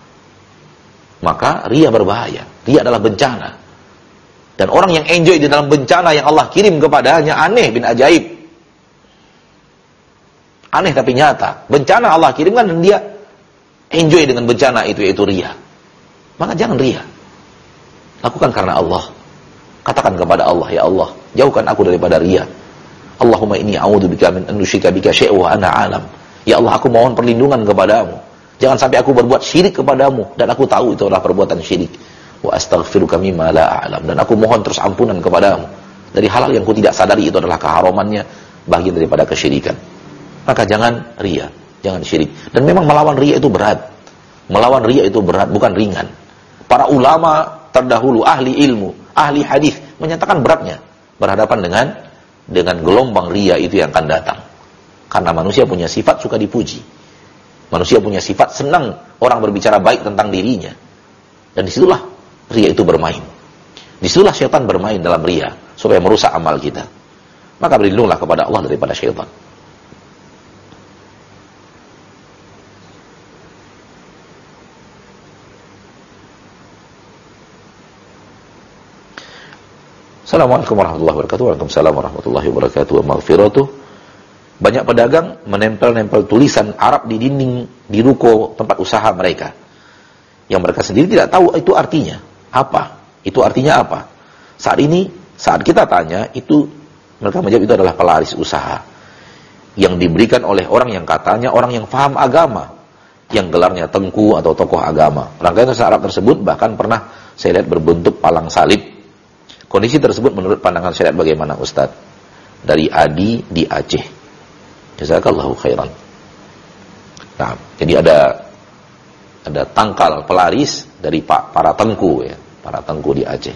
Maka riya berbahaya. Riya adalah bencana. Dan orang yang enjoy di dalam bencana yang Allah kirim kepadanya, aneh bin ajaib. Aneh tapi nyata. Bencana Allah kirimkan dan dia enjoy dengan bencana itu, yaitu riya. Maka jangan riya. Lakukan karena Allah. Katakan kepada Allah, ya Allah, jauhkan aku daripada riya. Allahumma inni a'udzubika min an usyrika bika syai'an wa ana a'lam. Ya Allah, aku mohon perlindungan kepadamu. Jangan sampai aku berbuat syirik kepadamu dan aku tahu itu adalah perbuatan syirik. Wa astaghfiruka mimma la a'lam, dan aku mohon terus ampunan kepadamu dari hal-hal yang ku tidak sadari itu adalah keharamannya, bagian daripada kesyirikan. Maka jangan riya, jangan syirik. Dan memang melawan riya itu berat. Melawan riya itu berat, bukan ringan. Para ulama terdahulu, ahli ilmu, ahli hadis menyatakan beratnya berhadapan dengan gelombang riya itu yang akan datang. Karena manusia punya sifat suka dipuji. Manusia punya sifat senang orang berbicara baik tentang dirinya. Dan disitulah riya itu bermain. Disitulah syaitan bermain dalam riya supaya merusak amal kita. Maka berlindunglah kepada Allah daripada syaitan. Assalamualaikum warahmatullahi wabarakatuh. Waalaikumsalam warahmatullahi wabarakatuh. Maghfiratuh. Banyak pedagang menempel-nempel tulisan Arab di dinding di ruko tempat usaha mereka, yang mereka sendiri tidak tahu itu artinya apa. Itu artinya apa? Saat kita tanya, itu mereka menjawab itu adalah pelaris usaha yang diberikan oleh orang yang katanya orang yang paham agama, yang gelarnya tengku atau tokoh agama. Rangkaian tulisan Arab tersebut bahkan pernah saya lihat berbentuk palang salib. Kondisi tersebut menurut pandangan syariat bagaimana, Ustaz? Dari Adi di Aceh. Jazakallahu khairan. Nah, jadi ada tangkal pelaris dari para tengku, ya, para tengku di Aceh.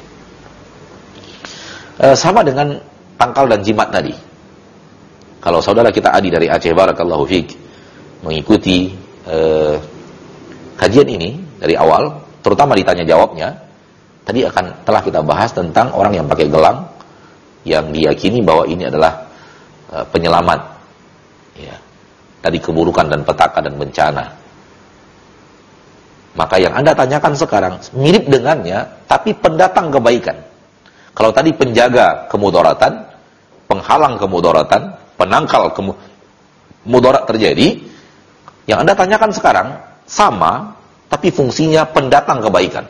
Sama dengan tangkal dan jimat tadi. Kalau saudara kita Adi dari Aceh, barakallahu fiik, mengikuti kajian ini dari awal, terutama ditanya jawabnya, tadi telah kita bahas tentang orang yang pakai gelang, yang diyakini bahwa ini adalah penyelamat, ya, dari keburukan dan petaka dan bencana. Maka yang Anda tanyakan sekarang mirip dengannya, tapi pendatang kebaikan. Kalau tadi penjaga kemudaratan, penghalang kemudaratan, penangkal mudarat terjadi, yang Anda tanyakan sekarang sama, tapi fungsinya pendatang kebaikan,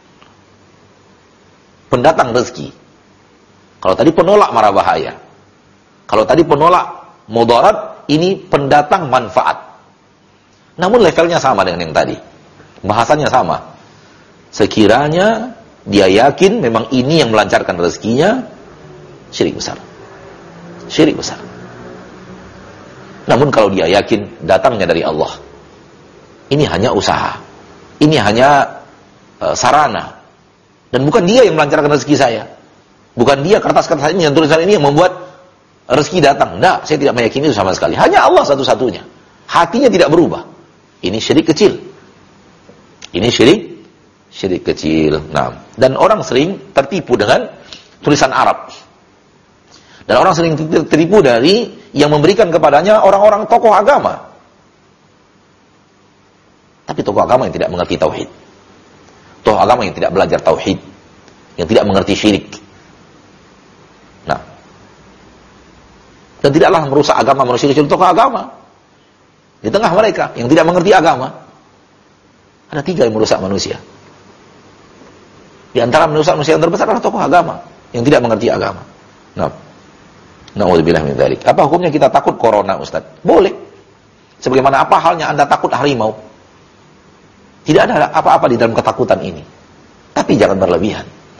pendatang rezeki. Kalau tadi penolak mara bahaya, kalau tadi penolak mudarat, ini pendatang manfaat. Namun levelnya sama dengan yang tadi, bahasanya sama. Sekiranya dia yakin memang ini yang melancarkan rezekinya, syirik besar. Syirik besar. Namun kalau dia yakin datangnya dari Allah, ini hanya usaha, ini hanya sarana, dan bukan dia yang melancarkan rezeki saya, bukan dia kertas-kertas ini, yang tulisan ini yang membuat rezeki datang. Tidak, saya tidak meyakini itu sama sekali. Hanya Allah satu-satunya. Hatinya tidak berubah. Ini syirik kecil. Ini syirik kecil. Nah, dan orang sering tertipu dengan tulisan Arab. Dan orang sering tertipu dari yang memberikan kepadanya orang-orang tokoh agama. Tapi tokoh agama yang tidak mengerti tauhid. Tokoh agama yang tidak belajar tauhid, yang tidak mengerti syirik. Nah, dan tidaklah merusak agama manusia kecil tokoh agama. Di tengah mereka yang tidak mengerti agama, ada 3 yang merusak manusia. Di antara manusia yang terbesar adalah tokoh agama yang tidak mengerti agama. Nah, na'udzubillah min dzalik. Apa hukumnya kita takut corona, Ustaz? Boleh. Sebagaimana apa halnya Anda takut harimau? Tidak ada apa-apa di dalam ketakutan ini. Tapi jangan berlebihan.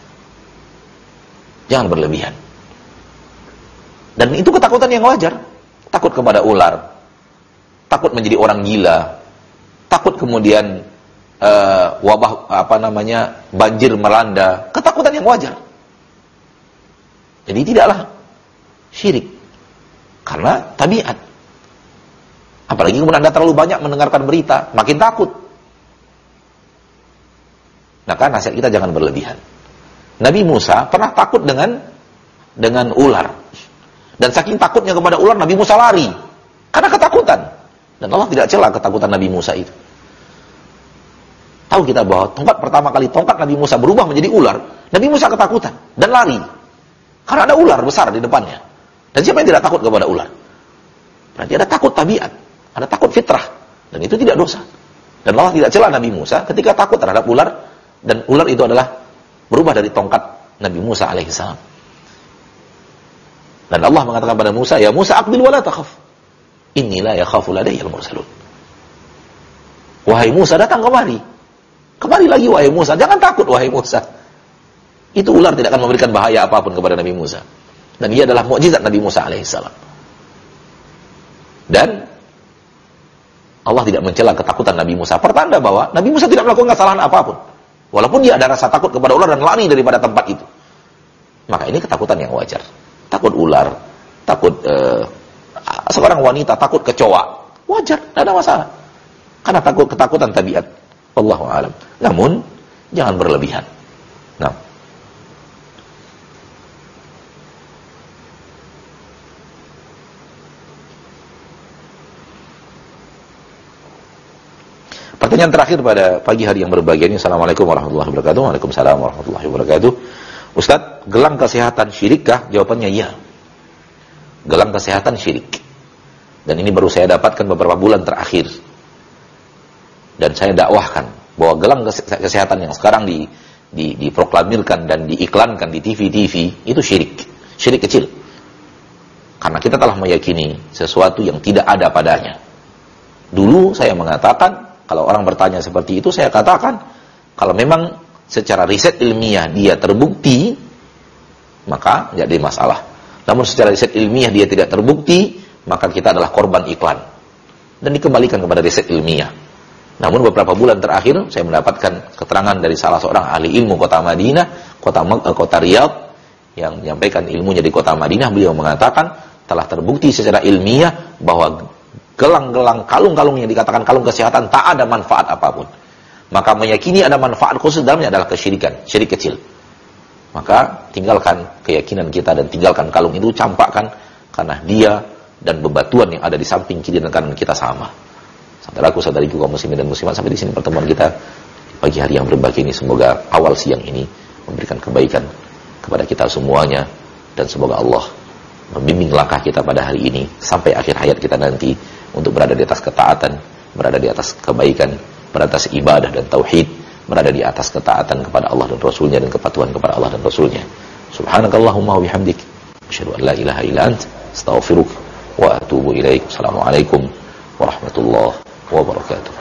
Jangan berlebihan. Dan itu ketakutan yang wajar. Takut kepada ular, takut menjadi orang gila, takut kemudian wabah banjir melanda, ketakutan yang wajar. Jadi tidaklah syirik karena tabiat. Apalagi kemudian Anda terlalu banyak mendengarkan berita, makin takut. Maka nasihat kita jangan berlebihan. Nabi Musa pernah takut dengan ular. Dan saking takutnya kepada ular, Nabi Musa lari karena ketakutan. Dan Allah tidak cela ketakutan Nabi Musa itu. Tahu kita bahwa pertama kali tongkat Nabi Musa berubah menjadi ular, Nabi Musa ketakutan dan lari. Karena ada ular besar di depannya. Dan siapa yang tidak takut kepada ular? Berarti ada takut tabiat, ada takut fitrah. Dan itu tidak dosa. Dan Allah tidak cela Nabi Musa ketika takut terhadap ular. Dan ular itu adalah berubah dari tongkat Nabi Musa alaihissalam. Dan Allah mengatakan pada Musa, "Ya Musa, aqbil wa la takhaf. Inni la yakhafu ladayyal mursalun." Wahai Musa, datang kemari. Kembali lagi wahai Musa, jangan takut wahai Musa. Itu ular tidak akan memberikan bahaya apapun kepada Nabi Musa. Dan dia adalah mukjizat Nabi Musa alaihissalam. Dan Allah tidak mencela ketakutan Nabi Musa. Pertanda bahwa Nabi Musa tidak melakukan kesalahan apapun. Walaupun dia ada rasa takut kepada ular dan lari daripada tempat itu. Maka ini ketakutan yang wajar. Takut ular, takut seorang wanita takut kecoa, wajar, tidak ada masalah. Karena ketakutan tabiat. Wallahu a'lam. Namun jangan berlebihan. Nah, pertanyaan terakhir pada pagi hari yang berbahagia ini. Assalamualaikum warahmatullahi wabarakatuh. Waalaikumsalam warahmatullahi wabarakatuh. Ustaz, gelang kesehatan syirikkah? Jawabannya iya. Gelang kesehatan syirik. Dan ini baru saya dapatkan beberapa bulan terakhir. Dan saya dakwahkan bahwa gelang kesehatan yang sekarang diproklamirkan dan diiklankan di TV-TV itu syirik. Syirik kecil. Karena kita telah meyakini sesuatu yang tidak ada padanya. Dulu saya mengatakan, kalau orang bertanya seperti itu, saya katakan, kalau memang secara riset ilmiah dia terbukti, maka tidak ada masalah. Namun secara riset ilmiah dia tidak terbukti, maka kita adalah korban iklan. Dan dikembalikan kepada riset ilmiah. Namun beberapa bulan terakhir, saya mendapatkan keterangan dari salah seorang ahli ilmu kota Madinah, kota Riyadh, yang menyampaikan ilmunya di kota Madinah. Beliau mengatakan, telah terbukti secara ilmiah bahwa gelang-gelang, kalung-kalung yang dikatakan kalung kesehatan tak ada manfaat apapun. Maka meyakini ada manfaat khusus dalamnya adalah kesyirikan, syirik kecil. Maka tinggalkan keyakinan kita dan tinggalkan kalung itu, campakkan, karena dia dan bebatuan yang ada di samping kiri dan kanan kita sama. Saudaraku, saudariku kaum muslimin dan muslimat, sampai di sini pertemuan kita pagi hari yang berbahagia ini. Semoga awal siang ini memberikan kebaikan kepada kita semuanya, dan semoga Allah membimbing langkah kita pada hari ini sampai akhir hayat kita nanti untuk berada di atas ketaatan, berada di atas kebaikan, berada di atas ibadah dan tauhid, berada di atas ketaatan kepada Allah dan Rasulnya dan kepatuhan kepada Allah dan Rasulnya. Subhanakallahumma wa bihamdik, asyhadu an la ilaha illa ant, astaghfiruka wa atubu ilaik. Assalamualaikum warahmatullahi wabarakatuh.